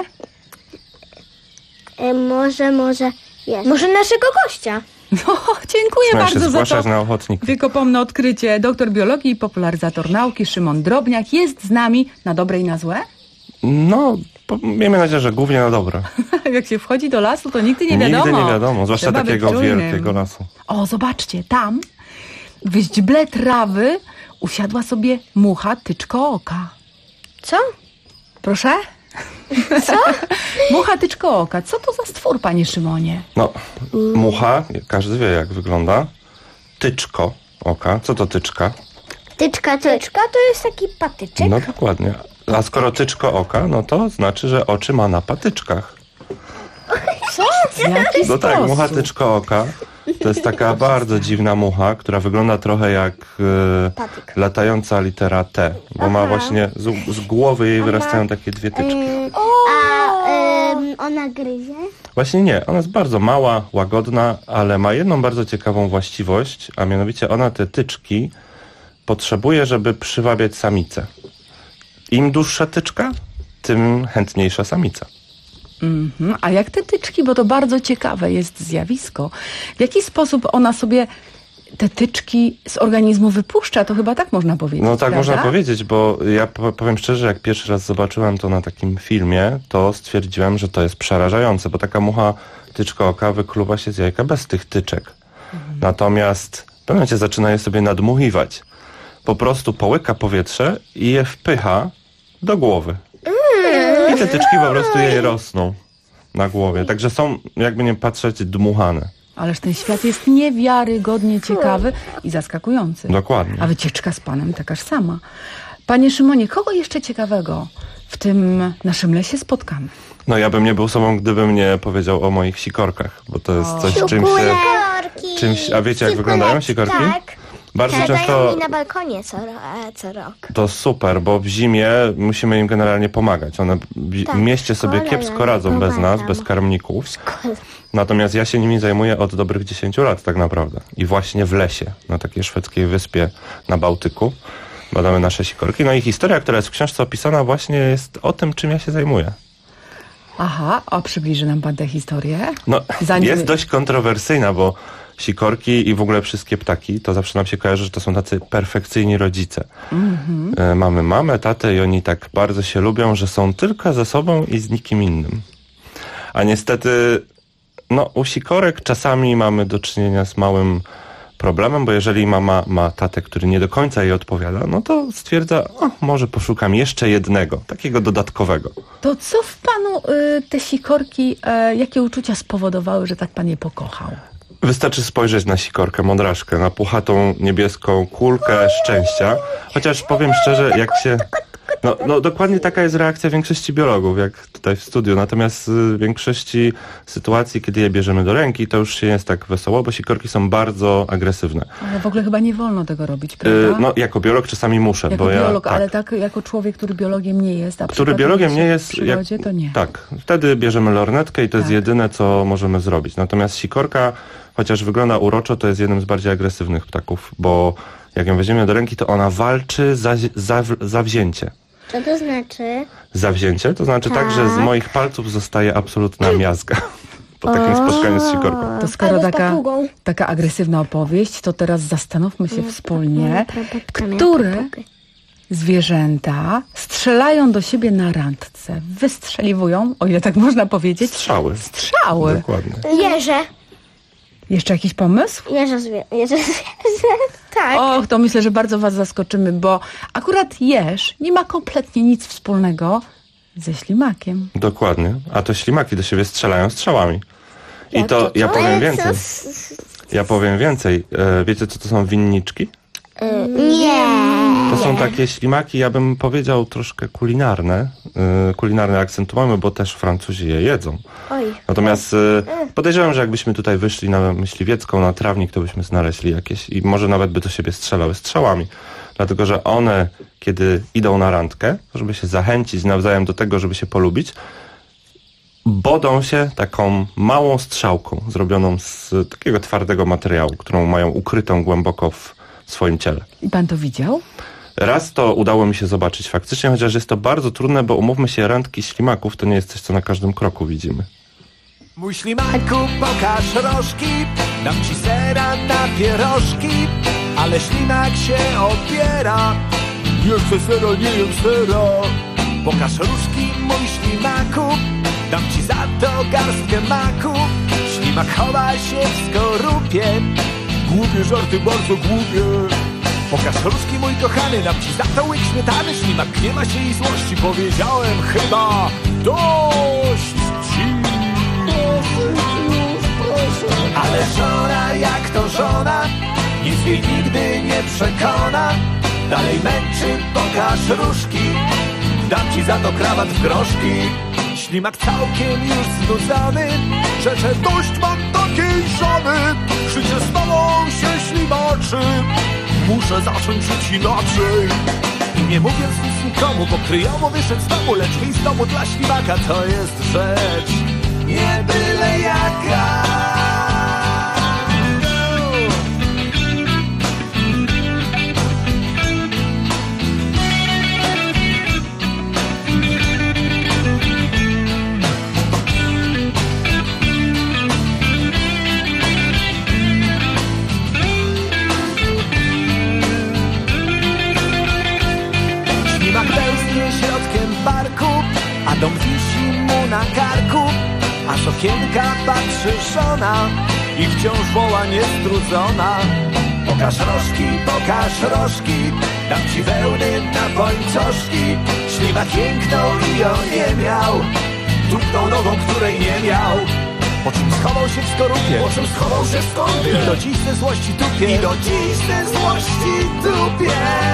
Może jest. Może naszego gościa. No, dziękuję Trzeba się bardzo za zgłaszać to na ochotnika. wiekopomne odkrycie. Doktor biologii i popularyzator nauki Szymon Drobniak jest z nami na dobre i na złe? No, miejmy nadzieję, że głównie na dobre. Jak się wchodzi do lasu, to nigdy nie wiadomo. Nigdy nie wiadomo, zwłaszcza Trzeba być takiego czujnym. wielkiego lasu. O, zobaczcie, tam w źdźble trawy usiadła sobie mucha tyczkooka. Co? Proszę? Co? Mucha tyczkooka. Co to za stwór, panie Szymonie? No, mucha, każdy wie jak wygląda. Tyczko oka. Co to tyczka? Tyczka to jest taki patyczek. No dokładnie. A skoro tyczko oka, no to znaczy, że oczy ma na patyczkach. Co? Jaki No tak, sposób? mucha tyczko oka. To jest taka bardzo dziwna mucha, która wygląda trochę jak latająca litera T, bo ma właśnie z głowy jej wyrastają takie dwie tyczki. Ona gryzie? Właśnie nie, ona jest bardzo mała, łagodna, ale ma jedną bardzo ciekawą właściwość, a mianowicie ona te tyczki potrzebuje, żeby przywabiać samicę. Im dłuższa tyczka, tym chętniejsza samica. A jak te tyczki, bo to bardzo ciekawe jest zjawisko, w jaki sposób ona sobie te tyczki z organizmu wypuszcza, to chyba tak można powiedzieć. No tak prawda? można powiedzieć, bo ja powiem szczerze, jak pierwszy raz zobaczyłem to na takim filmie, to stwierdziłem, że to jest przerażające, bo taka mucha tyczkooka wykluwa się z jajka bez tych tyczek. Natomiast w pewnym momencie zaczyna je sobie nadmuchiwać. Po prostu połyka powietrze i je wpycha do głowy. I te tyczki po prostu jej rosną na głowie. Także są, jakby nie patrzeć, dmuchane. Ależ ten świat jest niewiarygodnie ciekawy i zaskakujący. Dokładnie. A wycieczka z panem takaż sama. Panie Szymonie, kogo jeszcze ciekawego w tym naszym lesie spotkamy? No ja bym nie był sobą, gdybym nie powiedział o moich sikorkach, bo to jest coś, czymś... A wiecie, jak wyglądają sikorki? Tak. Bardzo Siadają często... mi na balkonie co rok. To super, bo w zimie musimy im generalnie pomagać. One w mieście sobie kiepsko radzą bez nas, bez karmników. Natomiast ja się nimi zajmuję od dobrych 10 lat tak naprawdę. I właśnie w lesie, na takiej szwedzkiej wyspie na Bałtyku, badamy nasze sikorki. No i historia, która jest w książce opisana, właśnie jest o tym, czym ja się zajmuję. Aha, a przybliży nam pan tę historię? No, jest dość kontrowersyjna, bo sikorki i w ogóle wszystkie ptaki, to zawsze nam się kojarzy, że to są tacy perfekcyjni rodzice. Mamy mamę, tatę i oni tak bardzo się lubią, że są tylko ze sobą i z nikim innym. A niestety, no u sikorek czasami mamy do czynienia z małym problemem, bo jeżeli mama ma tatę, który nie do końca jej odpowiada, no to stwierdza, może poszukam jeszcze jednego, takiego dodatkowego. To co w panu te sikorki, jakie uczucia spowodowały, że tak pan je pokochał? Wystarczy spojrzeć na sikorkę, mądraszkę, na puchatą niebieską kulkę szczęścia. Chociaż powiem szczerze, jak się... No dokładnie taka jest reakcja większości biologów, jak tutaj w studiu. Natomiast w większości sytuacji, kiedy je bierzemy do ręki, to już się jest tak wesoło, bo sikorki są bardzo agresywne. Ale w ogóle chyba nie wolno tego robić, prawda? No jako biolog czasami muszę. Jako bo biolog, ja, tak. ale tak jako człowiek, który biologiem nie jest. A który biologiem nie jest. W przyrodzie, to nie. Tak. Wtedy bierzemy lornetkę i to jest jedyne, co możemy zrobić. Natomiast sikorka, chociaż wygląda uroczo, to jest jednym z bardziej agresywnych ptaków, bo jak ją weźmiemy do ręki, to ona walczy za wzięcie. Co to znaczy? Zawzięcie? To znaczy tak, że z moich palców zostaje absolutna miazga po takim spotkaniu z sikorką. To skoro taka agresywna opowieść, to teraz zastanówmy się wspólnie, które zwierzęta strzelają do siebie na randce. Wystrzeliwują, o ile tak można powiedzieć. Strzały. Dokładnie. Jeże. Jeszcze jakiś pomysł? Jeże. Tak. Och, to myślę, że bardzo was zaskoczymy, bo akurat jeż nie ma kompletnie nic wspólnego ze ślimakiem. Dokładnie. A to ślimaki do siebie strzelają strzałami. I to ja powiem więcej. Ja powiem więcej. Wiecie, co to są winniczki? Nie. To są takie ślimaki, ja bym powiedział, troszkę kulinarne. Kulinarne akcentujemy, bo też Francuzi je jedzą. Natomiast podejrzewam, że jakbyśmy tutaj wyszli na myśliwiecką, na trawnik, to byśmy znaleźli jakieś i może nawet by do siebie strzelały strzałami. Dlatego, że one, kiedy idą na randkę, żeby się zachęcić nawzajem do tego, żeby się polubić, bodą się taką małą strzałką, zrobioną z takiego twardego materiału, którą mają ukrytą głęboko w swoim ciele. I pan to widział? Raz to udało mi się zobaczyć faktycznie, chociaż jest to bardzo trudne, bo umówmy się, randki ślimaków to nie jest coś, co na każdym kroku widzimy. Mój ślimaku, pokaż rożki, dam ci sera na pierożki, ale ślimak się opiera. Nie chcę sera, nie jem sera. Pokaż różki, mój ślimaku, dam ci za to garstkę maku. Ślimak chowa się w skorupie. Głupie żarty, bardzo głupie. Pokaż różki, mój kochany, dam ci za to łyk śmietany. Ślimak gniewa się i złości, powiedziałem chyba dość ci. Ale żona jak to żona, nic jej nigdy nie przekona. Dalej męczy, pokaż różki, dam ci za to krawat w groszki. Ślimak całkiem już znudzony, rzecze dość mam takiej żony. Życie z tobą się ślimaczy, muszę zacząć żyć inaczej. I nie mówiąc nic nikomu, bo kryjomo wyszedł z domu, lecz mi z domu dla ślimaka to jest rzecz nie byle jaka. okienka patrzy żona i wciąż woła niestrudzona. Pokaż rożki, dam ci wełny na pończoszki. Ślimak jęknął i oniemiał, tupnął nogą, której nie miał. Po czym schował się w skorupie, i do dziś ze złości tupie.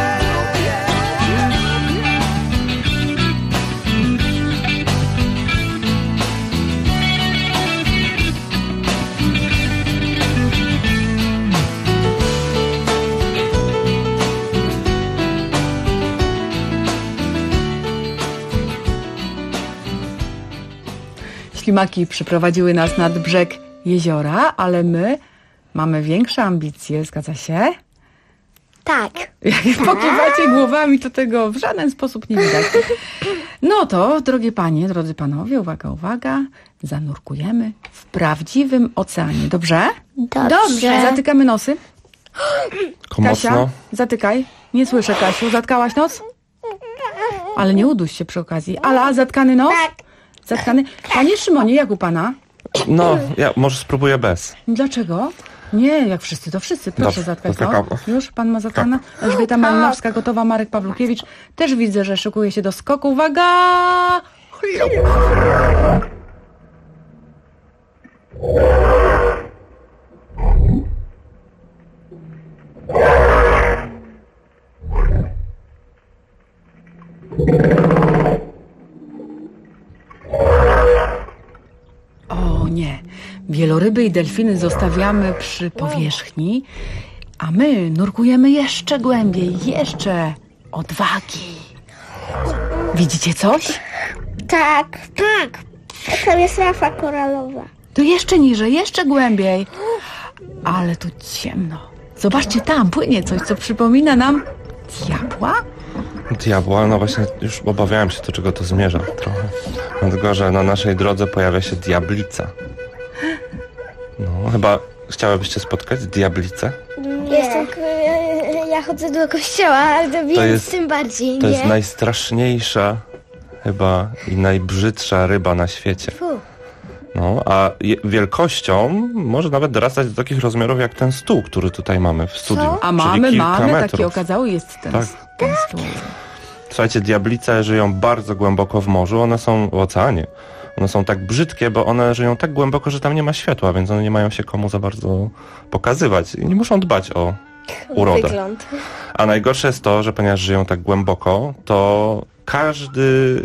Ślimaki przyprowadziły nas nad brzeg jeziora, ale my mamy większe ambicje, zgadza się? Tak. Jak pokiwacie głowami, to tego w żaden sposób nie widać. No to, drogie panie, drodzy panowie, uwaga, uwaga, zanurkujemy w prawdziwym oceanie. Dobrze? Dobrze. Zatykamy nosy. Kasia, Mocno. zatykaj. Nie słyszę, Kasiu. Zatkałaś nos? Ale nie uduś się przy okazji. Ala, zatkany nos? Tak. Zatkany. Panie Szymonie, jak u pana? No, ja może spróbuję bez. Dlaczego? Nie, jak wszyscy, to wszyscy. Proszę Dobrze, zatkać. zatykam. Już pan ma zatkane? Elżbieta Malinowska gotowa, Marek Pawlukiewicz. Też widzę, że szykuje się do skoku. Uwaga! O nie, wieloryby i delfiny zostawiamy przy powierzchni, a my nurkujemy jeszcze głębiej, jeszcze odwagi. Widzicie coś? Tak. Tam jest rafa koralowa. To jeszcze niżej, jeszcze głębiej. Ale tu ciemno. Zobaczcie, tam płynie coś, co przypomina nam diabła. Diabła, no właśnie już obawiałem się, do czego to zmierza trochę. Dlatego, że na naszej drodze pojawia się diablica. No, chyba chciałabyście spotkać diablicę? Ja chodzę do kościoła, więc tym bardziej To nie. jest najstraszniejsza chyba i najbrzydsza ryba na świecie. No, a wielkością może nawet dorastać do takich rozmiarów jak ten stół, który tutaj mamy w studiu. A czyli kilka mamy, metrów. taki okazały jest ten stół. Słuchajcie, diablice żyją bardzo głęboko w morzu, one są w oceanie. One są tak brzydkie, bo one żyją tak głęboko, że tam nie ma światła, więc one nie mają się komu za bardzo pokazywać i nie muszą dbać o urodę. Wygląd. A najgorsze jest to, że ponieważ żyją tak głęboko, to każdy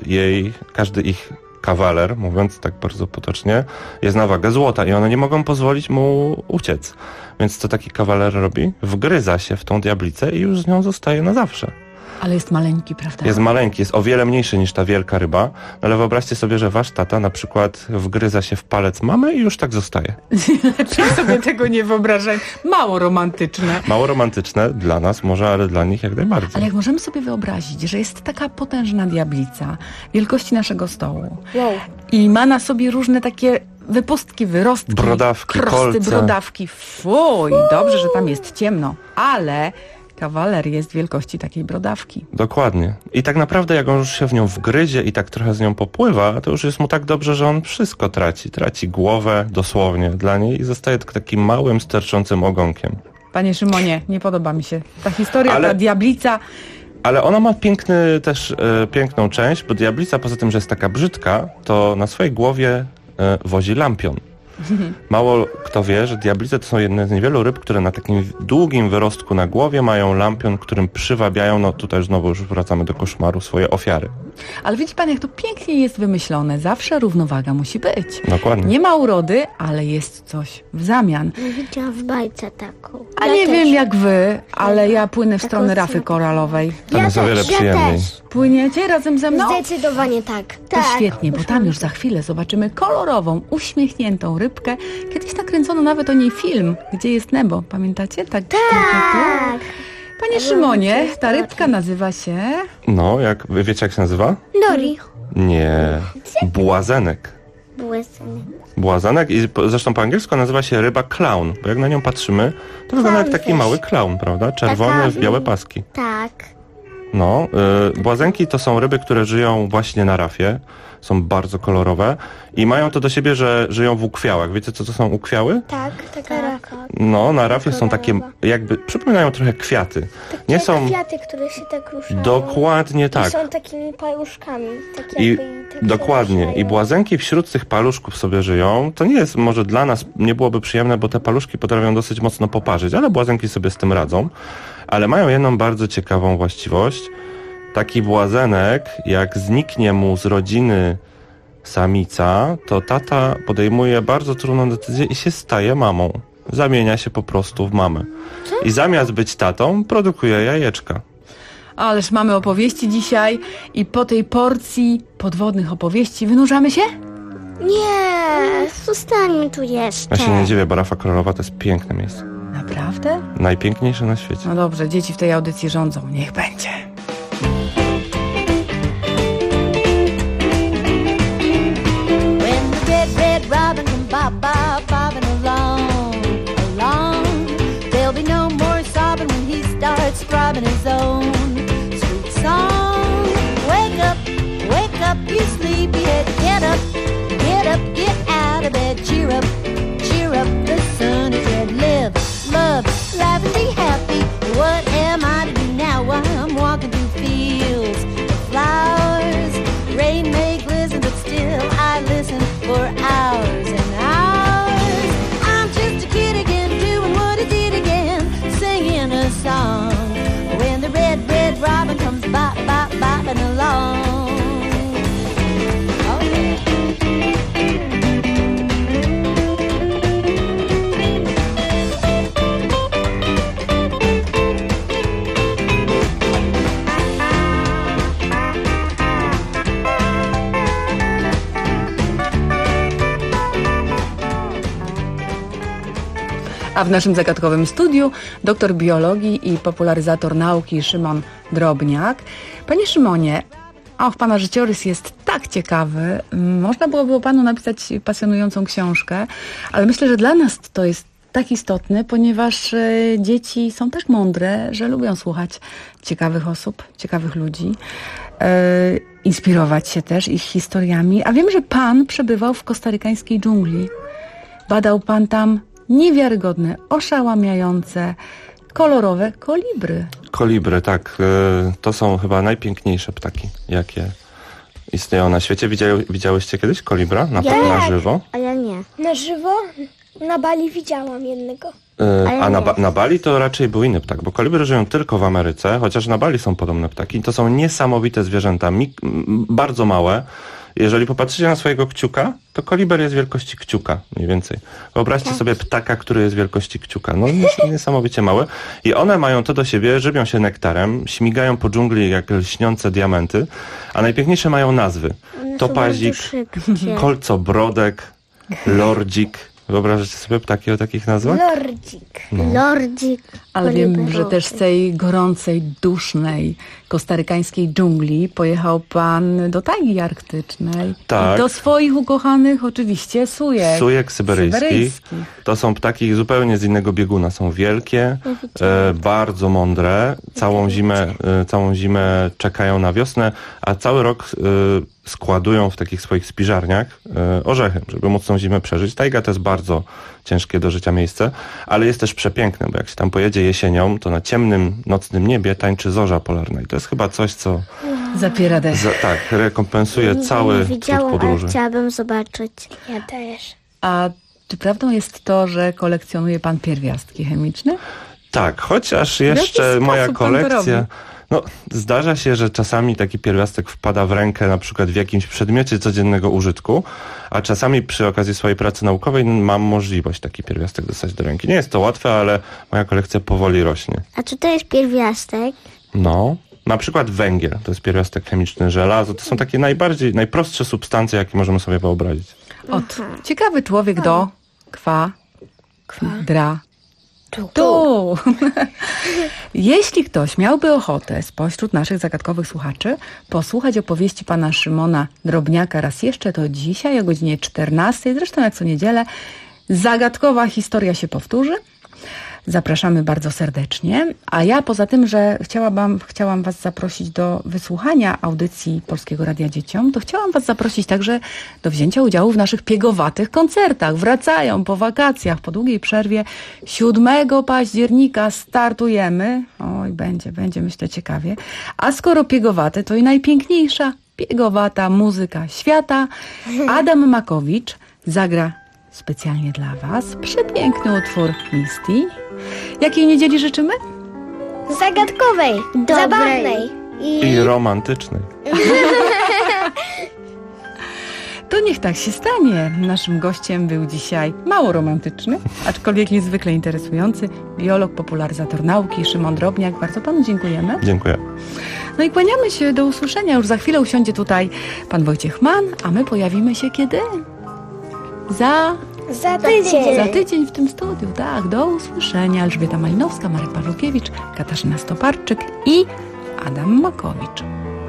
ich kawaler, mówiąc tak bardzo potocznie, jest na wagę złota i one nie mogą pozwolić mu uciec. Więc co taki kawaler robi? Wgryza się w tą diablicę i już z nią zostaje na zawsze. Ale jest maleńki, prawda? Jest maleńki, jest o wiele mniejszy niż ta wielka ryba, ale wyobraźcie sobie, że wasz tata na przykład wgryza się w palec mamy i już tak zostaje. Lepiej sobie tego nie wyobrażaj. Mało romantyczne. Mało romantyczne dla nas może, ale dla nich jak najbardziej. Ale jak możemy sobie wyobrazić, że jest taka potężna diablica wielkości naszego stołu i ma na sobie różne takie wypustki, wyrostki, brodawki, krosty, kolce. brodawki. Fuj, dobrze, że tam jest ciemno, ale kawaler jest wielkości takiej brodawki. Dokładnie. I tak naprawdę jak on już się w nią wgryzie i tak trochę z nią popływa, to już jest mu tak dobrze, że on wszystko traci. Traci głowę dosłownie dla niej i zostaje tylko takim małym, sterczącym ogonkiem. Panie Szymonie, nie podoba mi się ta historia, ta diablica. Ale ona ma piękną część, bo diablica poza tym, że jest taka brzydka, to na swojej głowie wozi lampion. Mało kto wie, że diablice to są jedne z niewielu ryb, które na takim długim wyrostku na głowie mają lampion, którym przywabiają, no tutaj znowu już wracamy do koszmaru, swoje ofiary. Ale widzi pan, jak to pięknie jest wymyślone. Zawsze równowaga musi być. Dokładnie. Nie ma urody, ale jest coś w zamian. Widziałam w bajce taką. A Ja nie też. wiem jak wy, ale ja płynę w stronę rafy koralowej. Tam jest o wiele przyjemniej. Płyniecie razem ze mną? Zdecydowanie tak. To świetnie, bo tam już za chwilę zobaczymy kolorową, uśmiechniętą rybkę. Kiedyś nakręcono nawet o niej film, Gdzie jest Nebo. Pamiętacie? Tak. Panie Szymonie, ta rybka nazywa się... No, wiecie jak się nazywa? Nori. Nie. Błazenek. Błazenek i zresztą po angielsku nazywa się ryba clown, bo jak na nią patrzymy, to wygląda jak taki mały clown, prawda? Czerwony w białe paski. Tak. No, błazenki to są ryby, które żyją właśnie na rafie. Są bardzo kolorowe i mają to do siebie, że żyją w ukwiałach. Wiecie, co to są ukwiały? Tak, taka raka. No, na rafie są takie, jakby, przypominają trochę kwiaty. Nie są kwiaty, które się tak ruszają. Dokładnie tak. I są takimi paluszkami. Dokładnie. I błazenki wśród tych paluszków sobie żyją. To nie jest, może dla nas nie byłoby przyjemne, bo te paluszki potrafią dosyć mocno poparzyć, ale błazenki sobie z tym radzą. Ale mają jedną bardzo ciekawą właściwość. Taki błazenek, jak zniknie mu z rodziny samica, to tata podejmuje bardzo trudną decyzję i się staje mamą. Zamienia się po prostu w mamę. Co? I zamiast być tatą, produkuje jajeczka. Ależ mamy opowieści dzisiaj i po tej porcji podwodnych opowieści wynurzamy się? Nie, zostańmy tu jeszcze. Ja się nie dziwię, bo Rafa Koralowa to jest piękne miejsce. Naprawdę? Najpiękniejsze na świecie. No dobrze, dzieci w tej audycji rządzą, niech będzie. Robin can bobbing along. There'll be no more sobbing when he starts throbbing his own sweet song. Wake up, you sleepyhead. Get up, get out of bed. Cheer up, the sun is red. Live, love, laugh and be happy. What am I to do now while I'm walking through fields of flowers? Rain may glisten, but still I listen for hours and hours. I'm just a kid again, doing what I did again, singing a song. When the red robin comes bobbing along. Oh yeah. A w naszym zagadkowym studiu doktor biologii i popularyzator nauki Szymon Drobniak. Panie Szymonie, pana życiorys jest tak ciekawy. Można byłoby o panu napisać pasjonującą książkę, ale myślę, że dla nas to jest tak istotne, ponieważ dzieci są tak mądre, że lubią słuchać ciekawych osób, ciekawych ludzi, inspirować się też ich historiami. A wiem, że pan przebywał w kostarykańskiej dżungli. Badał pan tam niewiarygodne, oszałamiające, kolorowe kolibry. Kolibry, tak. To są chyba najpiękniejsze ptaki, jakie istnieją na świecie. Widziałyście kiedyś kolibra na żywo? A ja nie. Na żywo? Na Bali widziałam jednego. A na Bali to raczej był inny ptak, bo kolibry żyją tylko w Ameryce, chociaż na Bali są podobne ptaki. To są niesamowite zwierzęta, bardzo małe. Jeżeli popatrzycie na swojego kciuka, to koliber jest wielkości kciuka, mniej więcej. Wyobraźcie sobie ptaka, który jest wielkości kciuka. No niesamowicie mały. I one mają to do siebie, żywią się nektarem, śmigają po dżungli jak lśniące diamenty, a najpiękniejsze mają nazwy. Topazik, kolcobrodek, lordzik. Wyobrażacie sobie ptaki o takich nazwach? Lordzik. Ale wiem, że też z tej gorącej, dusznej, kostarykańskiej dżungli pojechał pan do tajgi arktycznej. Tak. I do swoich ukochanych oczywiście sujek. Sujek syberyjskich. To są ptaki zupełnie z innego bieguna. Są wielkie, bardzo mądre. Całą zimę czekają na wiosnę, a cały rok składują w takich swoich spiżarniach orzechy, żeby móc tą zimę przeżyć. Tajga to jest bardzo ciężkie do życia miejsce, ale jest też przepiękne, bo jak się tam pojedzie jesienią, to na ciemnym, nocnym niebie tańczy zorza polarna. I to jest chyba coś, co zapiera dech. Tak, rekompensuje cały trud podróży. Ale chciałabym zobaczyć. Ja też. A czy prawdą jest to, że kolekcjonuje pan pierwiastki chemiczne? Tak, chociaż jeszcze moja kolekcja... No, zdarza się, że czasami taki pierwiastek wpada w rękę na przykład w jakimś przedmiocie codziennego użytku, a czasami przy okazji swojej pracy naukowej mam możliwość taki pierwiastek dostać do ręki. Nie jest to łatwe, ale moja kolekcja powoli rośnie. A czy to jest pierwiastek? No, na przykład węgiel, to jest pierwiastek chemiczny, żelazo, to są takie najprostsze substancje, jakie możemy sobie wyobrazić. Ciekawy człowiek do kwadra. Tu! Jeśli ktoś miałby ochotę spośród naszych zagadkowych słuchaczy posłuchać opowieści pana Szymona Drobniaka raz jeszcze, to dzisiaj o godzinie 14, zresztą jak co niedzielę, zagadkowa historia się powtórzy. Zapraszamy bardzo serdecznie. A ja poza tym, że chciałam Was zaprosić do wysłuchania audycji Polskiego Radia Dzieciom, to chciałam Was zaprosić także do wzięcia udziału w naszych piegowatych koncertach. Wracają po wakacjach, po długiej przerwie. 7 października startujemy. Oj, będzie myślę ciekawie. A skoro piegowate, to i najpiękniejsza piegowata muzyka świata. Adam Makowicz zagra specjalnie dla Was przepiękny utwór Misty. Jakiej niedzieli życzymy? Zagadkowej, zabawnej i romantycznej. To niech tak się stanie. Naszym gościem był dzisiaj mało romantyczny, aczkolwiek niezwykle interesujący biolog, popularyzator nauki Szymon Drobniak. Bardzo Panu dziękujemy. Dziękuję. No i kłaniamy się, do usłyszenia. Już za chwilę usiądzie tutaj Pan Wojciech Mann, a my pojawimy się kiedy? Za tydzień. Za tydzień w tym studiu, tak. Do usłyszenia. Elżbieta Malinowska, Marek Pawlukiewicz, Katarzyna Stoparczyk i Adam Makowicz.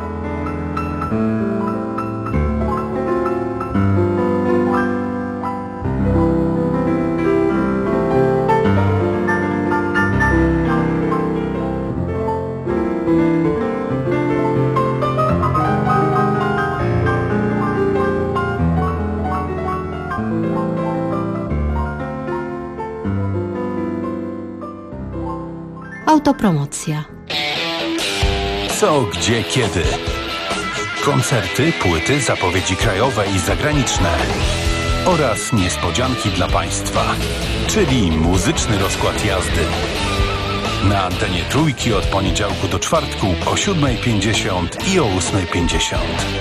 Autopromocja. Co, gdzie, kiedy. Koncerty, płyty, zapowiedzi krajowe i zagraniczne. Oraz niespodzianki dla Państwa. Czyli muzyczny rozkład jazdy. Na antenie Trójki od poniedziałku do czwartku o 7:50 i o 8:50.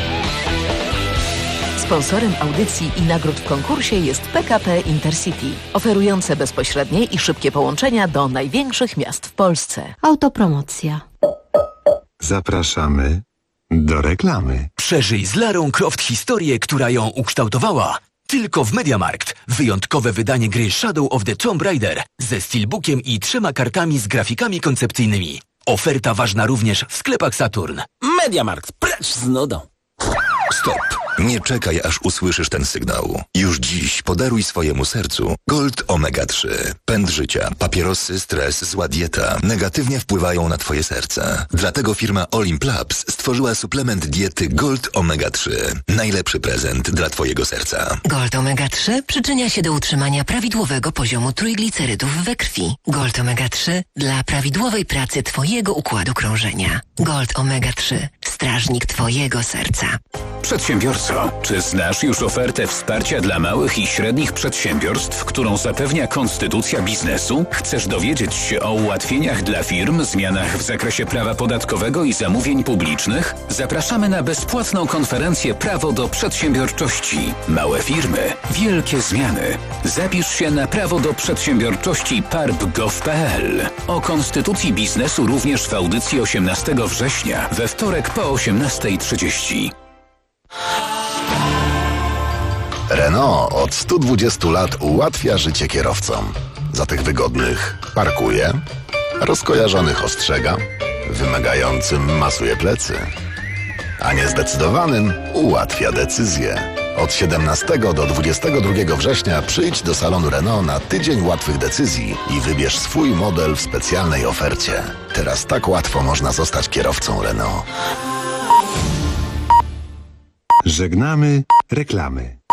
Sponsorem audycji i nagród w konkursie jest PKP Intercity, oferujące bezpośrednie i szybkie połączenia do największych miast w Polsce. Autopromocja. Zapraszamy do reklamy. Przeżyj z Larą Croft historię, która ją ukształtowała. Tylko w MediaMarkt. Wyjątkowe wydanie gry Shadow of the Tomb Raider ze steelbookiem i 3 kartami z grafikami koncepcyjnymi. Oferta ważna również w sklepach Saturn. MediaMarkt, precz z nudą. Stop. Nie czekaj, aż usłyszysz ten sygnał. Już dziś podaruj swojemu sercu Gold Omega 3. Pęd życia, papierosy, stres, zła dieta negatywnie wpływają na twoje serce. Dlatego firma Olimp Labs stworzyła suplement diety Gold Omega 3. Najlepszy prezent dla twojego serca. Gold Omega 3 przyczynia się do utrzymania prawidłowego poziomu trójglicerydów we krwi. Gold Omega 3 dla prawidłowej pracy twojego układu krążenia. Gold Omega 3. Strażnik twojego serca. Przedsiębiorco, czy znasz już ofertę wsparcia dla małych i średnich przedsiębiorstw, którą zapewnia Konstytucja Biznesu? Chcesz dowiedzieć się o ułatwieniach dla firm, zmianach w zakresie prawa podatkowego i zamówień publicznych? Zapraszamy na bezpłatną konferencję Prawo do Przedsiębiorczości. Małe firmy, wielkie zmiany. Zapisz się na Prawo do Przedsiębiorczości parb.gov.pl. O Konstytucji Biznesu również w audycji 18 września, we wtorek po 18:30. Renault od 120 lat ułatwia życie kierowcom. Za tych wygodnych parkuje, rozkojarzonych ostrzega, wymagającym masuje plecy, a niezdecydowanym ułatwia decyzje. Od 17 do 22 września przyjdź do salonu Renault na tydzień łatwych decyzji i wybierz swój model w specjalnej ofercie. Teraz tak łatwo można zostać kierowcą Renault. Żegnamy reklamy.